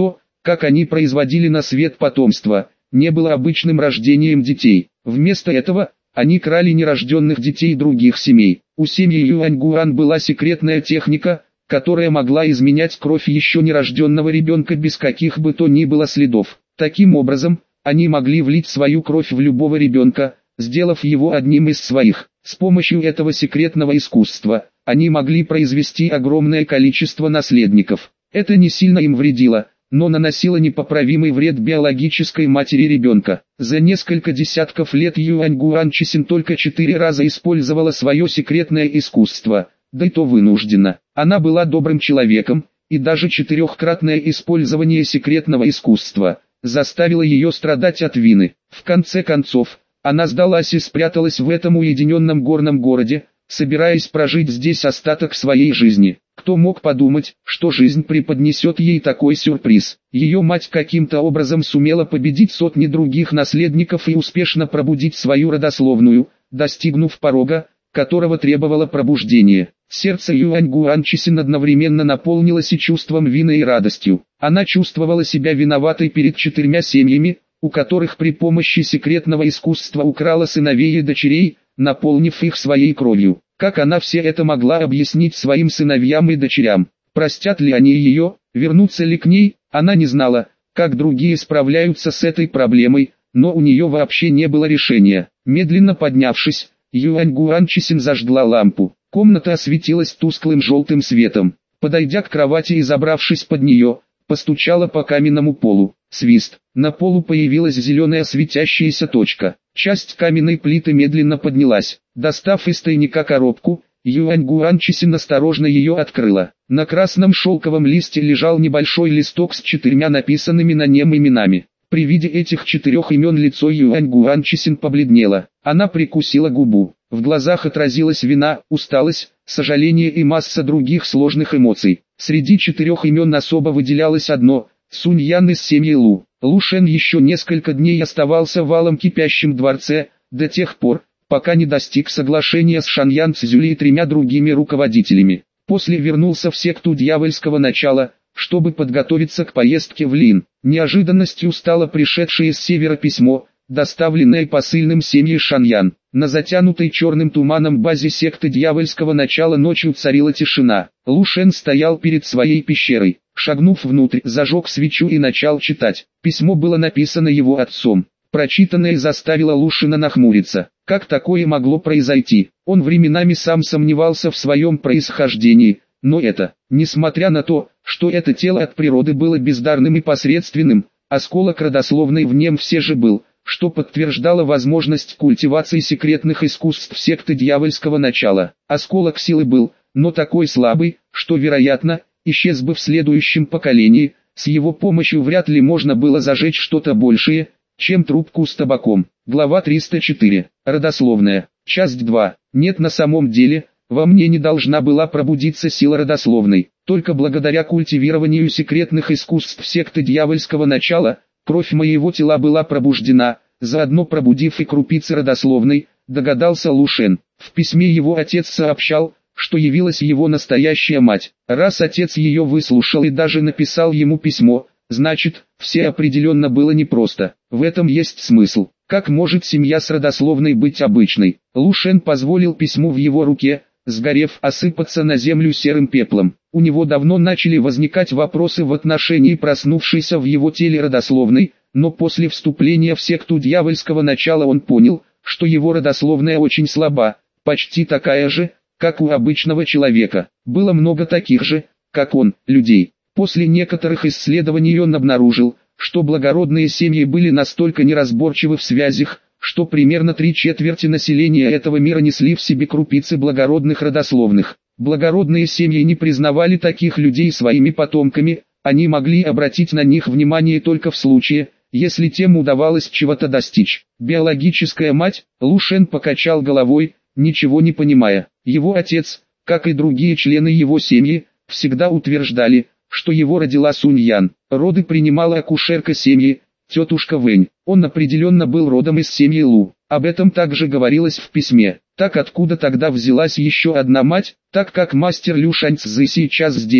как они производили на свет потомство, не было обычным рождением детей. Вместо этого, они крали нерожденных детей других семей. У семьи Юаньгуан была секретная техника, которая могла изменять кровь еще нерожденного ребенка без каких бы то ни было следов. Таким образом, они могли влить свою кровь в любого ребенка, сделав его одним из своих. С помощью этого секретного искусства, они могли произвести огромное количество наследников. Это не сильно им вредило, но наносило непоправимый вред биологической матери ребенка. За несколько десятков лет Юаньгуан Чисин только 4 раза использовала свое секретное искусство, да и то вынужденно. Она была добрым человеком, и даже 4-кратное использование секретного искусства заставило ее страдать от вины. В конце концов, она сдалась и спряталась в этом уединенном горном городе, собираясь прожить здесь остаток своей жизни. Кто мог подумать, что жизнь преподнесет ей такой сюрприз? Ее мать каким-то образом сумела победить сотни других наследников и успешно пробудить свою родословную, достигнув порога, которого требовало пробуждение. Сердце Юаньгуан Чисин одновременно наполнилось и чувством вины и радостью. Она чувствовала себя виноватой перед 4 семьями, у которых при помощи секретного искусства украла сыновей и дочерей, наполнив их своей кровью. Как она все это могла объяснить своим сыновьям и дочерям? Простят ли они ее, вернутся ли к ней? Она не знала, как другие справляются с этой проблемой, но у нее вообще не было решения. Медленно поднявшись, Юаньгуан Чисин зажгла лампу. Комната осветилась тусклым желтым светом. Подойдя к кровати и забравшись под нее, постучала по каменному полу. Свист. На полу появилась зеленая светящаяся точка. Часть каменной плиты медленно поднялась. Достав из тайника коробку, Юаньгуан Чисин осторожно ее открыла. На красном шелковом листе лежал небольшой листок с 4 написанными на нем именами. При виде этих 4 имен лицо Юаньгуан Чисин побледнело. Она прикусила губу. В глазах отразилась вина, усталость, сожаление и масса других сложных эмоций. Среди 4 имен особо выделялось одно – Сунь Ян из семьи Лу. Лу Шен еще несколько дней оставался в валом кипящем дворце, до тех пор, пока не достиг соглашения с Шаньян Цзюли и 3 другими руководителями. После вернулся в секту дьявольского начала, чтобы подготовиться к поездке в Лин. Неожиданностью стало пришедшее с севера письмо, доставленное посыльным семьи Шаньян. На затянутой черным туманом базе секты дьявольского начала ночью царила тишина. Лу Шен стоял перед своей пещерой. Шагнув внутрь, зажег свечу и начал читать. Письмо было написано его отцом. Прочитанное заставило Лу Шена нахмуриться. Как такое могло произойти? Он временами сам сомневался в своем происхождении, но это, несмотря на то, что это тело от природы было бездарным и посредственным, осколок родословной в нем все же был, что подтверждало возможность культивации секретных искусств секты дьявольского начала. Осколок силы был, но такой слабый, что, вероятно, исчез бы в следующем поколении. С его помощью вряд ли можно было зажечь что-то большее, чем трубку с табаком. Глава 304. Родословная. Часть 2. Нет, на самом деле, во мне не должна была пробудиться сила родословной. Только благодаря культивированию секретных искусств секты дьявольского начала, кровь моего тела была пробуждена, заодно пробудив и крупицы родословной, догадался Лу Шен. В письме его отец сообщал, что явилась его настоящая мать. Раз отец ее выслушал и даже написал ему письмо, значит, все определенно было непросто. В этом есть смысл. Как может семья с родословной быть обычной? Лу Шен позволил письму в его руке, сгорев, осыпаться на землю серым пеплом. У него давно начали возникать вопросы в отношении проснувшейся в его теле родословной, но после вступления в секту дьявольского начала он понял, что его родословная очень слаба, почти такая же, как у обычного человека. Было много таких же, как он, людей. После некоторых исследований он обнаружил, что благородные семьи были настолько неразборчивы в связях, что примерно 3/4 населения этого мира несли в себе крупицы благородных родословных. Благородные семьи не признавали таких людей своими потомками, они могли обратить на них внимание только в случае, если тем удавалось чего-то достичь. Биологическая мать, Лу Шен покачал головой, ничего не понимая. Его отец, как и другие члены его семьи, всегда утверждали, что его родила Сунь Ян. Роды принимала акушерка семьи, тетушка Вэнь. Он определенно был родом из семьи Лу. Об этом также говорилось в письме. Так откуда тогда взялась еще одна мать? Так как мастер Лю Шаньцзы сейчас здесь,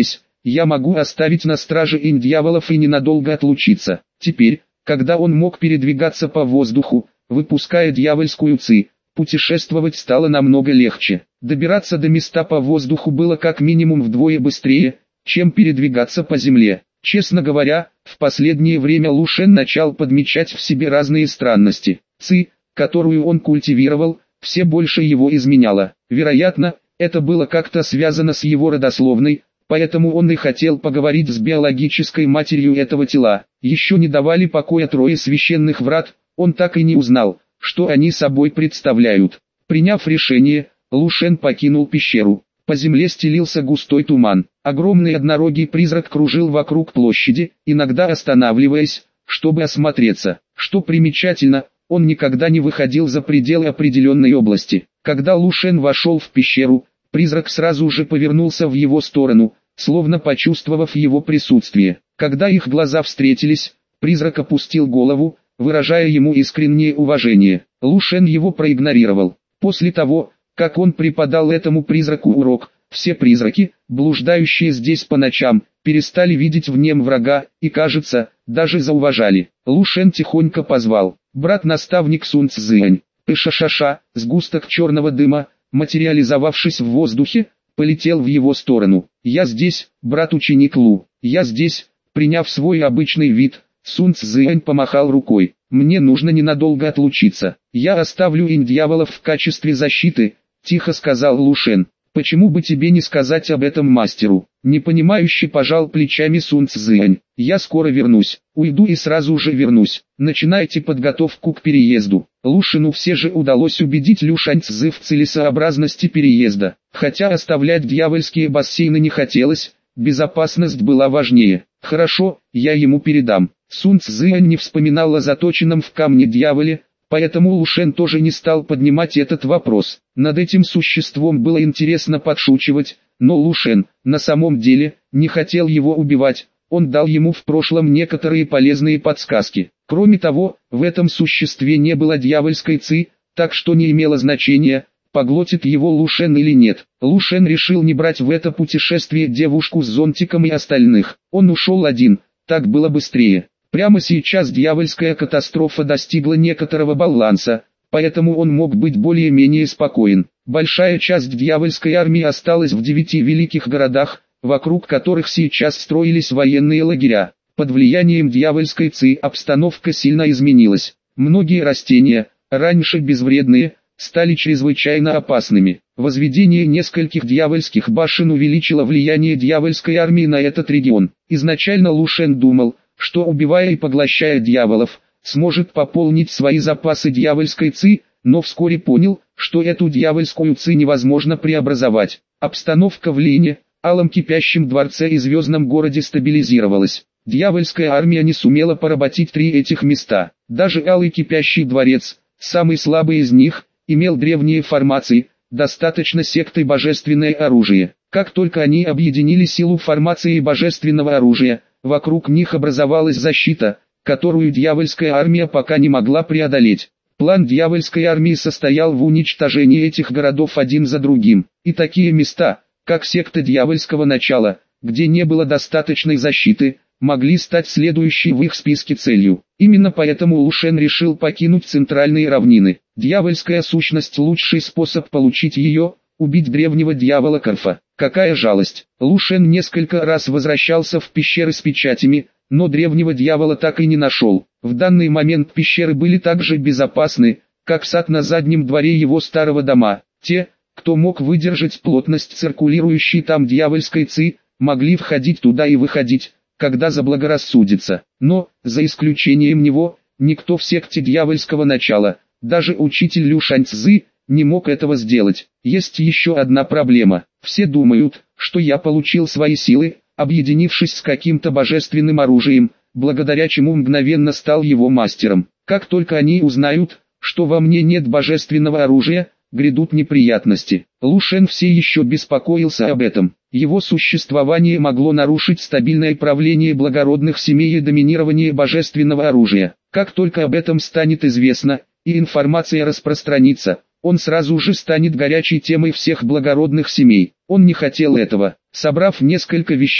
я могу оставить на страже инь дьяволов и ненадолго отлучиться. Теперь, когда он мог передвигаться по воздуху, выпуская дьявольскую ци, путешествовать стало намного легче. Добираться до места по воздуху было как минимум вдвое быстрее, чем передвигаться по земле. Честно говоря, в последнее время Лу Шен начал подмечать в себе разные странности. Ци, которую он культивировал, все больше его изменяла. Вероятно, это было как-то связано с его родословной, поэтому он и хотел поговорить с биологической матерью этого тела. Еще не давали покоя трое священных врат, он так и не узнал, что они собой представляют. Приняв решение, Лу Шен покинул пещеру. По земле стелился густой туман. Огромный однорогий призрак кружил вокруг площади, иногда останавливаясь, чтобы осмотреться. Что примечательно, он никогда не выходил за пределы определенной области. Когда Лу Шен вошел в пещеру, призрак сразу же повернулся в его сторону, словно почувствовав его присутствие. Когда их глаза встретились, призрак опустил голову, выражая ему искреннее уважение. Лу Шен его проигнорировал. После того, как он преподал этому призраку урок, все призраки, блуждающие здесь по ночам, перестали видеть в нем врага, и, кажется, даже зауважали. Лу Шен тихонько позвал: «Брат-наставник Сун Цзинь». Пыша-ша-ша, сгусток черного дыма, материализовавшись в воздухе, полетел в его сторону. «Я здесь, брат-ученик Лу, я здесь». Приняв свой обычный вид, Сун Цзинь помахал рукой. «Мне нужно ненадолго отлучиться. Я оставлю инь дьяволов в качестве защиты», — тихо сказал Лу Шен. «Почему бы тебе не сказать об этом мастеру?» Непонимающе пожал плечами Сун Цзинь. «Я скоро вернусь. Уйду и сразу же вернусь. Начинайте подготовку к переезду». Лу Шену все же удалось убедить Лю Шаньцзы в целесообразности переезда. Хотя оставлять дьявольские бассейны не хотелось, безопасность была важнее. «Хорошо, я ему передам». Сун Цзинь не вспоминал о заточенном в камне дьяволе, поэтому Лу Шен тоже не стал поднимать этот вопрос. Над этим существом было интересно подшучивать, но Лу Шен, на самом деле, не хотел его убивать, он дал ему в прошлом некоторые полезные подсказки. Кроме того, в этом существе не было дьявольской ци, так что не имело значения, поглотит его Лу Шен или нет. Лу Шен решил не брать в это путешествие девушку с зонтиком и остальных. Он ушел один, так было быстрее. Прямо сейчас дьявольская катастрофа достигла некоторого баланса, поэтому он мог быть более-менее спокоен. Большая часть дьявольской армии осталась в 9 великих городах, вокруг которых сейчас строились военные лагеря. Под влиянием дьявольской ци обстановка сильно изменилась. Многие растения, раньше безвредные, стали чрезвычайно опасными. Возведение нескольких дьявольских башен увеличило влияние дьявольской армии на этот регион. Изначально Лу Шен думал, что убивая и поглощая дьяволов, сможет пополнить свои запасы дьявольской ци, но вскоре понял, что эту дьявольскую ци невозможно преобразовать. Обстановка в Лине, алом кипящем дворце и звездном городе стабилизировалась. Дьявольская армия не сумела поработить 3 этих места. Даже алый кипящий дворец, самый слабый из них, имел древние формации, достаточно секты божественное оружие. Как только они объединили силу формации и божественного оружия, вокруг них образовалась защита, которую дьявольская армия пока не могла преодолеть. План дьявольской армии состоял в уничтожении этих городов один за другим. И такие места, как секта дьявольского начала, где не было достаточной защиты, могли стать следующей в их списке целью. Именно поэтому Лу Шен решил покинуть центральные равнины. Дьявольская сущность — лучший способ получить ее — убить древнего дьявола Карфа. Какая жалость! Лу Шен несколько раз возвращался в пещеры с печатями, но древнего дьявола так и не нашел. В данный момент пещеры были так же безопасны, как сад на заднем дворе его старого дома. Те, кто мог выдержать плотность циркулирующей там дьявольской ци, могли входить туда и выходить, когда заблагорассудится. Но, за исключением него, никто в секте дьявольского начала, даже учитель Лю Шаньцзы, не мог этого сделать. Есть еще одна проблема. Все думают, что я получил свои силы, объединившись с каким-то божественным оружием, благодаря чему мгновенно стал его мастером. Как только они узнают, что во мне нет божественного оружия, грядут неприятности. Лу Шен все еще беспокоился об этом. Его существование могло нарушить стабильное правление благородных семей и доминирование божественного оружия. Как только об этом станет известно, и информация распространится, он сразу же станет горячей темой всех благородных семей. Он не хотел этого. Собрав несколько вещей,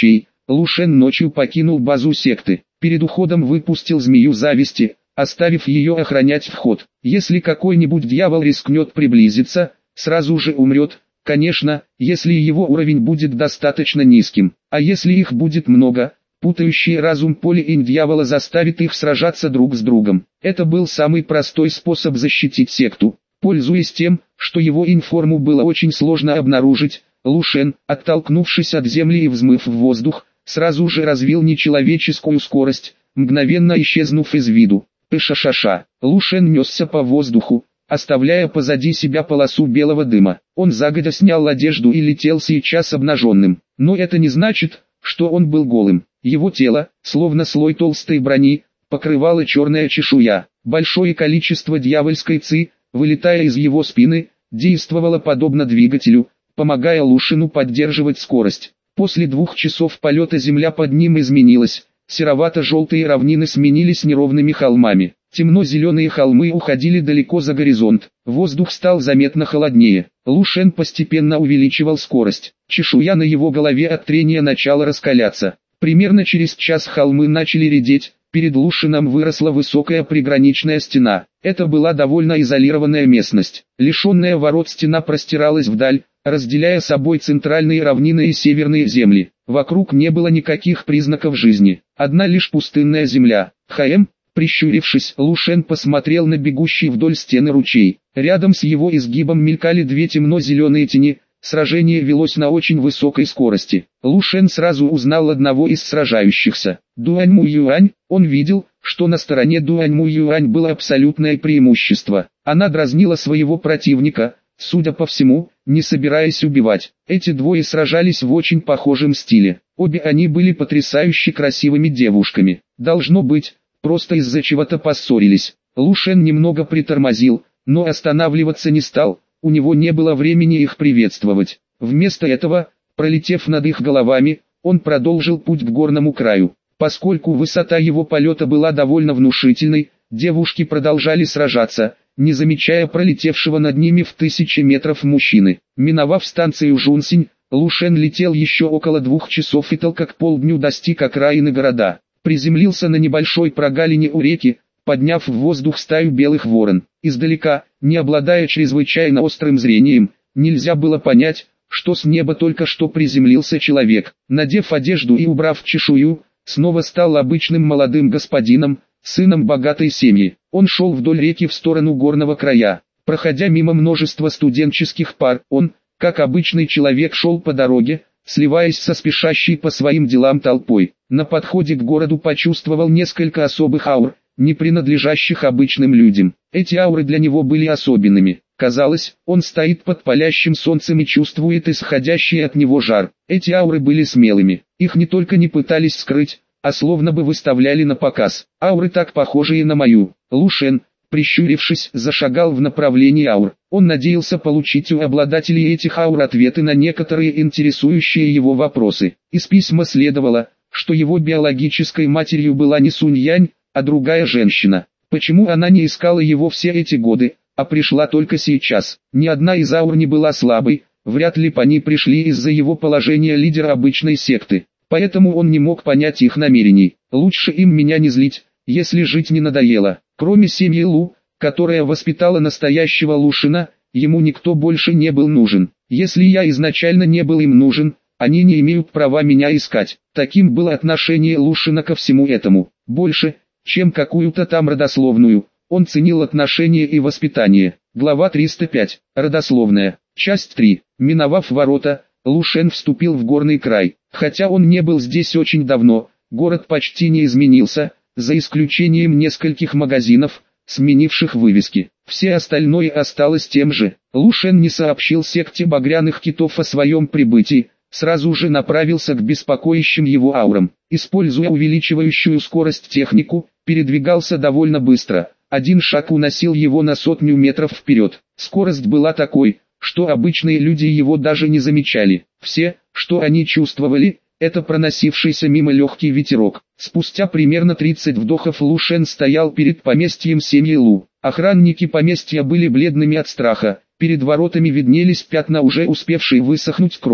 Лушен ночью покинул базу секты. Перед уходом выпустил змею зависти, оставив ее охранять вход. Если какой-нибудь дьявол рискнет приблизиться, сразу же умрет, конечно, если его уровень будет достаточно низким. А если их будет много, путающий разум поле инь-дьявола заставит их сражаться друг с другом. Это был самый простой способ защитить секту. Пользуясь тем, что его информу было очень сложно обнаружить, Лушен, оттолкнувшись от земли и взмыв в воздух, сразу же развил нечеловеческую скорость, мгновенно исчезнув из виду. Пышашаша. Лушен несся по воздуху, оставляя позади себя полосу белого дыма. Он загодя снял одежду и летел сейчас обнаженным. Но это не значит, что он был голым. Его тело, словно слой толстой брони, покрывала черная чешуя. Большое количество дьявольской ци, вылетая из его спины, действовало подобно двигателю, помогая Лушену поддерживать скорость. После 2 часов полета земля под ним изменилась, серовато-желтые равнины сменились неровными холмами. Темно-зеленые холмы уходили далеко за горизонт, воздух стал заметно холоднее. Лушен постепенно увеличивал скорость. Чешуя на его голове от трения начала раскаляться. Примерно через час холмы начали редеть, перед Лушеном выросла высокая приграничная стена. Это была довольно изолированная местность. Лишенная ворот стена простиралась вдаль, разделяя собой центральные равнины и северные земли. Вокруг не было никаких признаков жизни, одна лишь пустынная земля. Прищурившись, Лушен посмотрел на бегущий вдоль стены ручей. Рядом с его изгибом мелькали 2 темно-зеленые тени. Сражение велось на очень высокой скорости. Лушен сразу узнал одного из сражающихся. Дуаньму Юань. Он видел, что на стороне Дуаньму Юань было абсолютное преимущество. Она дразнила своего противника, судя по всему, не собираясь убивать. Эти двое сражались в очень похожем стиле. Обе они были потрясающе красивыми девушками. Должно быть, просто из-за чего-то поссорились. Лушен немного притормозил, но останавливаться не стал, у него не было времени их приветствовать. Вместо этого, пролетев над их головами, он продолжил путь к горному краю. Поскольку высота его полета была довольно внушительной, девушки продолжали сражаться, не замечая пролетевшего над ними в 1000 метров мужчины. Миновав станцию Жунсинь, Лушен летел еще около 2 часов и только к полдню достиг окраины города. Приземлился на небольшой прогалине у реки, подняв в воздух стаю белых ворон. Издалека, не обладая чрезвычайно острым зрением, нельзя было понять, что с неба только что приземлился человек. Надев одежду и убрав чешую, снова стал обычным молодым господином, сыном богатой семьи. Он шел вдоль реки в сторону горного края. Проходя мимо множества студенческих пар, он, как обычный человек, шел по дороге, сливаясь со спешащей по своим делам толпой. На подходе к городу почувствовал несколько особых аур, не принадлежащих обычным людям. Эти ауры для него были особенными. Казалось, он стоит под палящим солнцем и чувствует исходящий от него жар. Эти ауры были смелыми. Их не только не пытались скрыть, а словно бы выставляли на показ. Ауры так похожие на мою. Лушен, прищурившись, зашагал в направлении аур. Он надеялся получить у обладателей этих аур ответы на некоторые интересующие его вопросы. Из письма следовало, что его биологической матерью была не Сунь-Янь, а другая женщина. Почему она не искала его все эти годы, а пришла только сейчас? Ни одна из аур не была слабой, вряд ли они пришли из-за его положения лидера обычной секты. Поэтому он не мог понять их намерений. Лучше им меня не злить, если жить не надоело. Кроме семьи Лу, которая воспитала настоящего Лушена, ему никто больше не был нужен. Если я изначально не был им нужен, они не имеют права меня искать. Таким было отношение Лушена ко всему этому. Больше, чем какую-то там родословную, он ценил отношения и воспитание. Глава 305. Родословная. Часть 3. Миновав ворота, Лушен вступил в горный край. Хотя он не был здесь очень давно, город почти не изменился, за исключением нескольких магазинов, сменивших вывески. Все остальное осталось тем же. Лушен не сообщил секте багряных китов о своем прибытии, сразу же направился к беспокоящим его аурам. Используя увеличивающую скорость технику, передвигался довольно быстро. Один шаг уносил его на 100 метров вперед. Скорость была такой, что обычные люди его даже не замечали. Все, что они чувствовали, это проносившийся мимо легкий ветерок. Спустя примерно 30 вдохов Лушен стоял перед поместьем семьи Лу. Охранники поместья были бледными от страха. Перед воротами виднелись пятна уже успевшей высохнуть крови.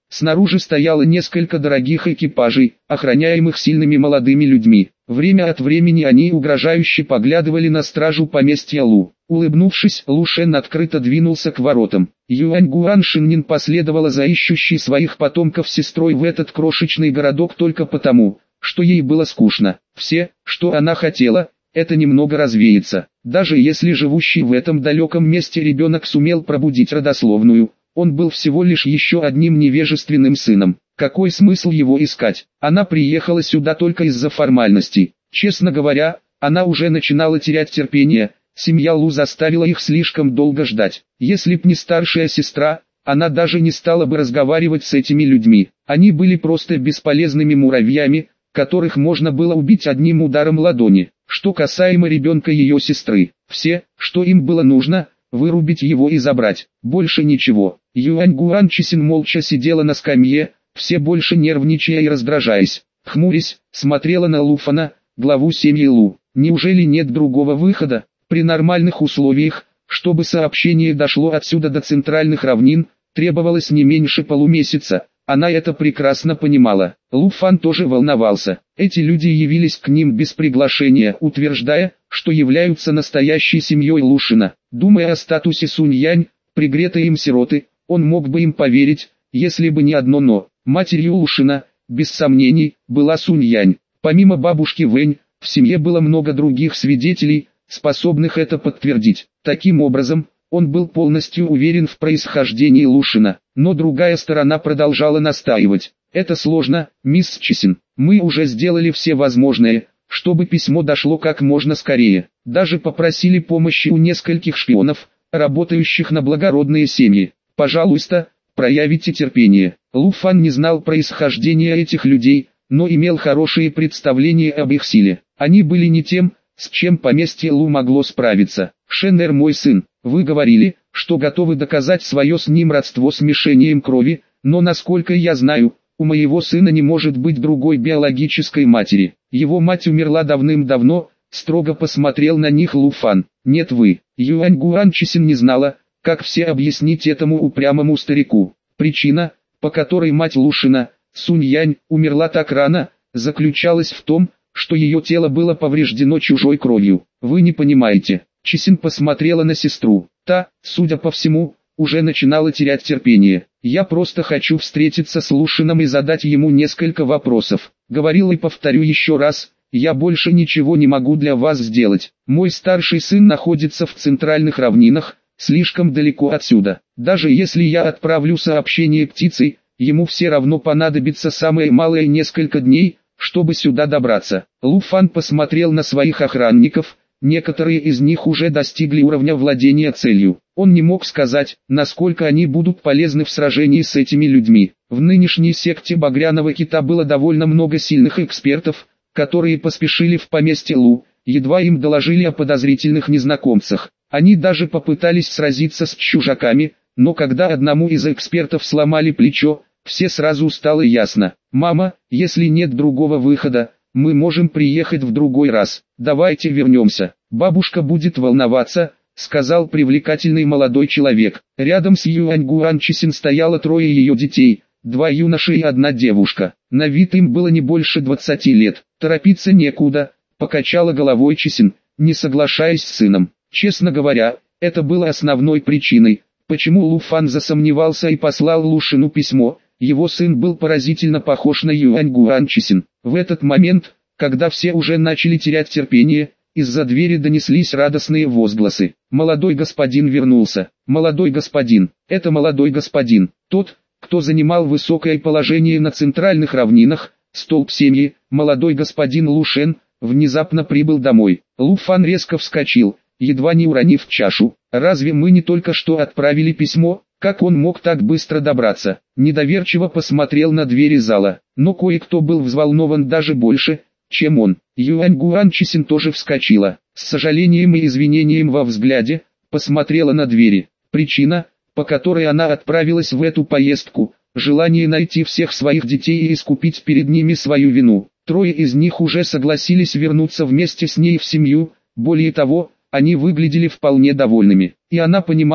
Снаружи стояло несколько дорогих экипажей, охраняемых сильными молодыми людьми. Время от времени они угрожающе поглядывали на стражу поместья Лу. Улыбнувшись, Лу Шен открыто двинулся к воротам. Юань Гуаншиннин последовала за ищущей своих потомков сестрой в этот крошечный городок только потому, что ей было скучно. Все, что она хотела, это немного развеяться. Даже если живущий в этом далеком месте ребенок сумел пробудить родословную, он был всего лишь еще одним невежественным сыном. Какой смысл его искать? Она приехала сюда только из-за формальностей. Честно говоря, она уже начинала терять терпение. Семья Лу заставила их слишком долго ждать. Если б не старшая сестра, она даже не стала бы разговаривать с этими людьми. Они были просто бесполезными муравьями, которых можно было убить одним ударом ладони. Что касаемо ребенка ее сестры, все, что им было нужно, вырубить его и забрать. Больше ничего. Юань Гуанчисин молча сидела на скамье, все больше нервничая и раздражаясь. Хмурясь, смотрела на Луфана, главу семьи Лу. Неужели нет другого выхода? При нормальных условиях, чтобы сообщение дошло отсюда до центральных равнин, требовалось не меньше полумесяца. Она это прекрасно понимала. Луфан тоже волновался. Эти люди явились к ним без приглашения, утверждая, что являются настоящей семьей Лушина. Думая о статусе Сунь-Янь, пригретой им сироты, он мог бы им поверить, если бы не одно «но». Матерью Лушина, без сомнений, была Сунь-Янь. Помимо бабушки Вэнь, в семье было много других свидетелей, способных это подтвердить. Таким образом, он был полностью уверен в происхождении Лушина. Но другая сторона продолжала настаивать. «Это сложно, мисс Чисин. Мы уже сделали все возможное, чтобы письмо дошло как можно скорее. Даже попросили помощи у нескольких шпионов, работающих на благородные семьи. Пожалуйста, проявите терпение». Луфан не знал происхождения этих людей, но имел хорошие представления об их силе. Они были не тем, с чем поместье Лу могло справиться. «Шеннер мой сын, вы говорили, что готовы доказать свое с ним родство смешением крови, но насколько я знаю, у моего сына не может быть другой биологической матери. Его мать умерла давным-давно», строго посмотрел на них Луфан. «Нет вы». Юань Гуанчисин не знала, как все объяснить этому упрямому старику. Причина, по которой мать Лушина, Сунь-Янь, умерла так рано, заключалась в том, что ее тело было повреждено чужой кровью. Вы не понимаете. Чисин посмотрела на сестру. Та, судя по всему, уже начинала терять терпение. «Я просто хочу встретиться с Лушином и задать ему несколько вопросов. Говорил и повторю еще раз, я больше ничего не могу для вас сделать. Мой старший сын находится в центральных равнинах, слишком далеко отсюда. Даже если я отправлю сообщение птицей, ему все равно понадобится самое малое несколько дней, чтобы сюда добраться». Луфан посмотрел на своих охранников. Некоторые из них уже достигли уровня владения целью. Он не мог сказать, насколько они будут полезны в сражении с этими людьми. В нынешней секте Багряного Кита было довольно много сильных экспертов, которые поспешили в поместье Лу, едва им доложили о подозрительных незнакомцах. Они даже попытались сразиться с чужаками, но когда одному из экспертов сломали плечо, все сразу стало ясно. «Мама, если нет другого выхода, мы можем приехать в другой раз. Давайте вернемся. Бабушка будет волноваться», сказал привлекательный молодой человек. Рядом с Юань Гуанчисин стояло трое ее детей, 2 юноши и 1 девушка. На вид им было не больше 20 лет. «Торопиться некуда», покачала головой Чисин, не соглашаясь с сыном. Честно говоря, это было основной причиной, почему Луфан засомневался и послал Лушину письмо. Его сын был поразительно похож на Юань Гуанчисин. В этот момент, когда все уже начали терять терпение, из-за двери донеслись радостные возгласы. «Молодой господин вернулся! Молодой господин! Это молодой господин! Тот, кто занимал высокое положение на центральных равнинах, столб семьи, молодой господин Лушен, внезапно прибыл домой». Луфан резко вскочил, едва не уронив чашу. «Разве мы не только что отправили письмо? Как он мог так быстро добраться?» Недоверчиво посмотрел на двери зала, но кое-кто был взволнован даже больше, чем он. Юань Гуанчисин тоже вскочила, с сожалением и извинением во взгляде, посмотрела на двери. Причина, по которой она отправилась в эту поездку, желание найти всех своих детей и искупить перед ними свою вину. 3 из них уже согласились вернуться вместе с ней в семью, более того, они выглядели вполне довольными. И она понимала,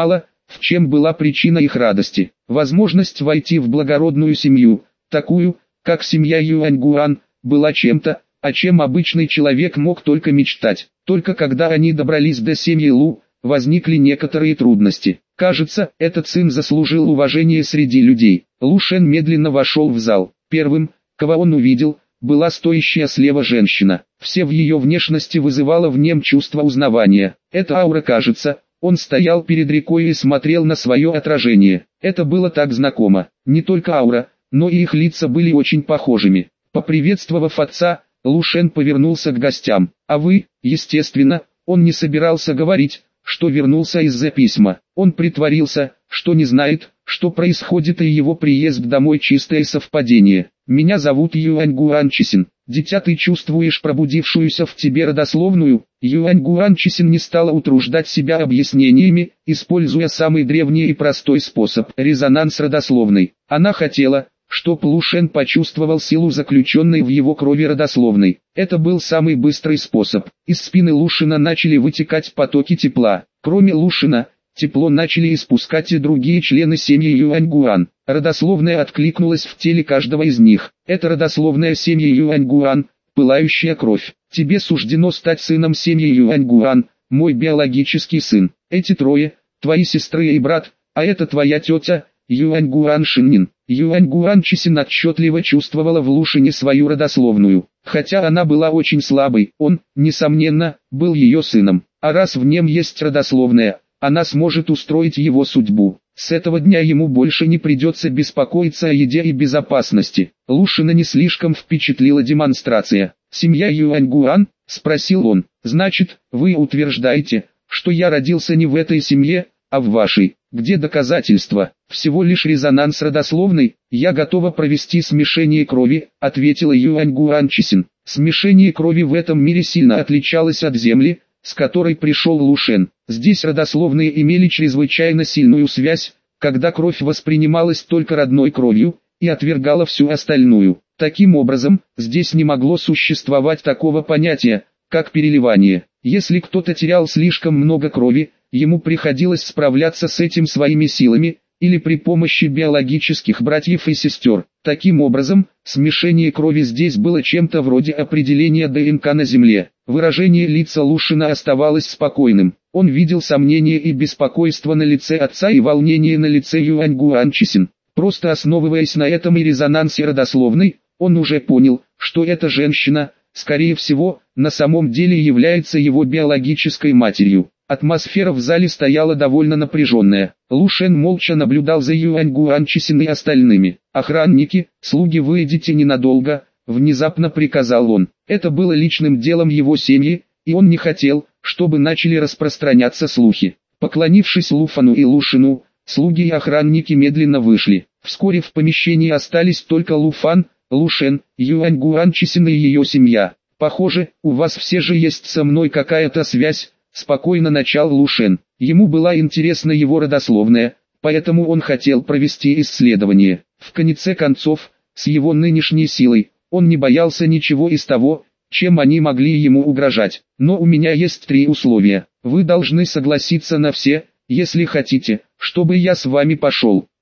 в чем была причина их радости. Возможность войти в благородную семью, такую, как семья Юаньгуан, была чем-то, о чем обычный человек мог только мечтать. Только когда они добрались до семьи Лу, возникли некоторые трудности. Кажется, этот сын заслужил уважение среди людей. Лу Шен медленно вошел в зал. Первым, кого он увидел, была стоящая слева женщина. Все в ее внешности вызывало в нем чувство узнавания. Это аура, кажется. Он стоял перед рекой и смотрел на свое отражение. Это было так знакомо. Не только аура, но и их лица были очень похожими. Поприветствовав отца, Лу Шен повернулся к гостям. А вы, естественно, он не собирался говорить, что вернулся из-за письма. Он притворился, что не знает, что происходит, и его приезд домой чистое совпадение. Меня зовут Юаньгуан Чисин. Дитя, ты чувствуешь пробудившуюся в тебе родословную? Юаньгуан Чисин не стала утруждать себя объяснениями, используя самый древний и простой способ – резонанс родословной. Она хотела, чтоб Лу Шен почувствовал силу заключенной в его крови родословной. Это был самый быстрый способ. Из спины Лу Шена начали вытекать потоки тепла. Кроме Лу Шена, тепло начали испускать и другие члены семьи Юаньгуан. Родословная откликнулась в теле каждого из них. Это родословная семьи Юаньгуан, пылающая кровь. Тебе суждено стать сыном семьи Юаньгуан, мой биологический сын. Эти трое, твои сестры и брат, а это твоя тетя, Юаньгуан Шиннин. Юаньгуан Чисин отчетливо чувствовала в Лу Шене свою родословную. Хотя она была очень слабой, он, несомненно, был ее сыном. А раз в нем есть родословная, она сможет устроить его судьбу. С этого дня ему больше не придется беспокоиться о еде и безопасности. Лу Шена не слишком впечатлила демонстрация. «Семья Юаньгуан?» – спросил он. «Значит, вы утверждаете, что я родился не в этой семье, а в вашей? Где доказательства?» «Всего лишь резонанс родословной. Я готова провести смешение крови», – ответила Юаньгуан Чисин. Смешение крови в этом мире сильно отличалось от земли, с которой пришел Лу Шен. Здесь родословные имели чрезвычайно сильную связь, когда кровь воспринималась только родной кровью, и отвергала всю остальную. Таким образом, здесь не могло существовать такого понятия, как переливание. Если кто-то терял слишком много крови, ему приходилось справляться с этим своими силами, или при помощи биологических братьев и сестер. Таким образом, смешение крови здесь было чем-то вроде определения ДНК на Земле. Выражение лица Лу Шена оставалось спокойным. Он видел сомнение и беспокойство на лице отца и волнение на лице Юаньгуан Чисин. Просто основываясь на этом и резонансе родословной, он уже понял, что эта женщина, скорее всего, на самом деле является его биологической матерью. Атмосфера в зале стояла довольно напряженная. Лу Шен молча наблюдал за Юаньгуан Чисин и остальными. «Охранники, слуги, выйдите ненадолго», — внезапно приказал он. Это было личным делом его семьи, и он не хотел, чтобы начали распространяться слухи. Поклонившись Лу Фану и Лу Шену, слуги и охранники медленно вышли. Вскоре в помещении остались только Лу Фан, Лу Шен, Юаньгуан Чисин и ее семья. «Похоже, у вас все же есть со мной какая-то связь», — спокойно начал Лу Шен. Ему была интересна его родословная, поэтому он хотел провести исследование. В конце концов, с его нынешней силой, он не боялся ничего из того, чем они могли ему угрожать. «Но у меня есть 3 условия. Вы должны согласиться на все, если хотите, чтобы я с вами пошел.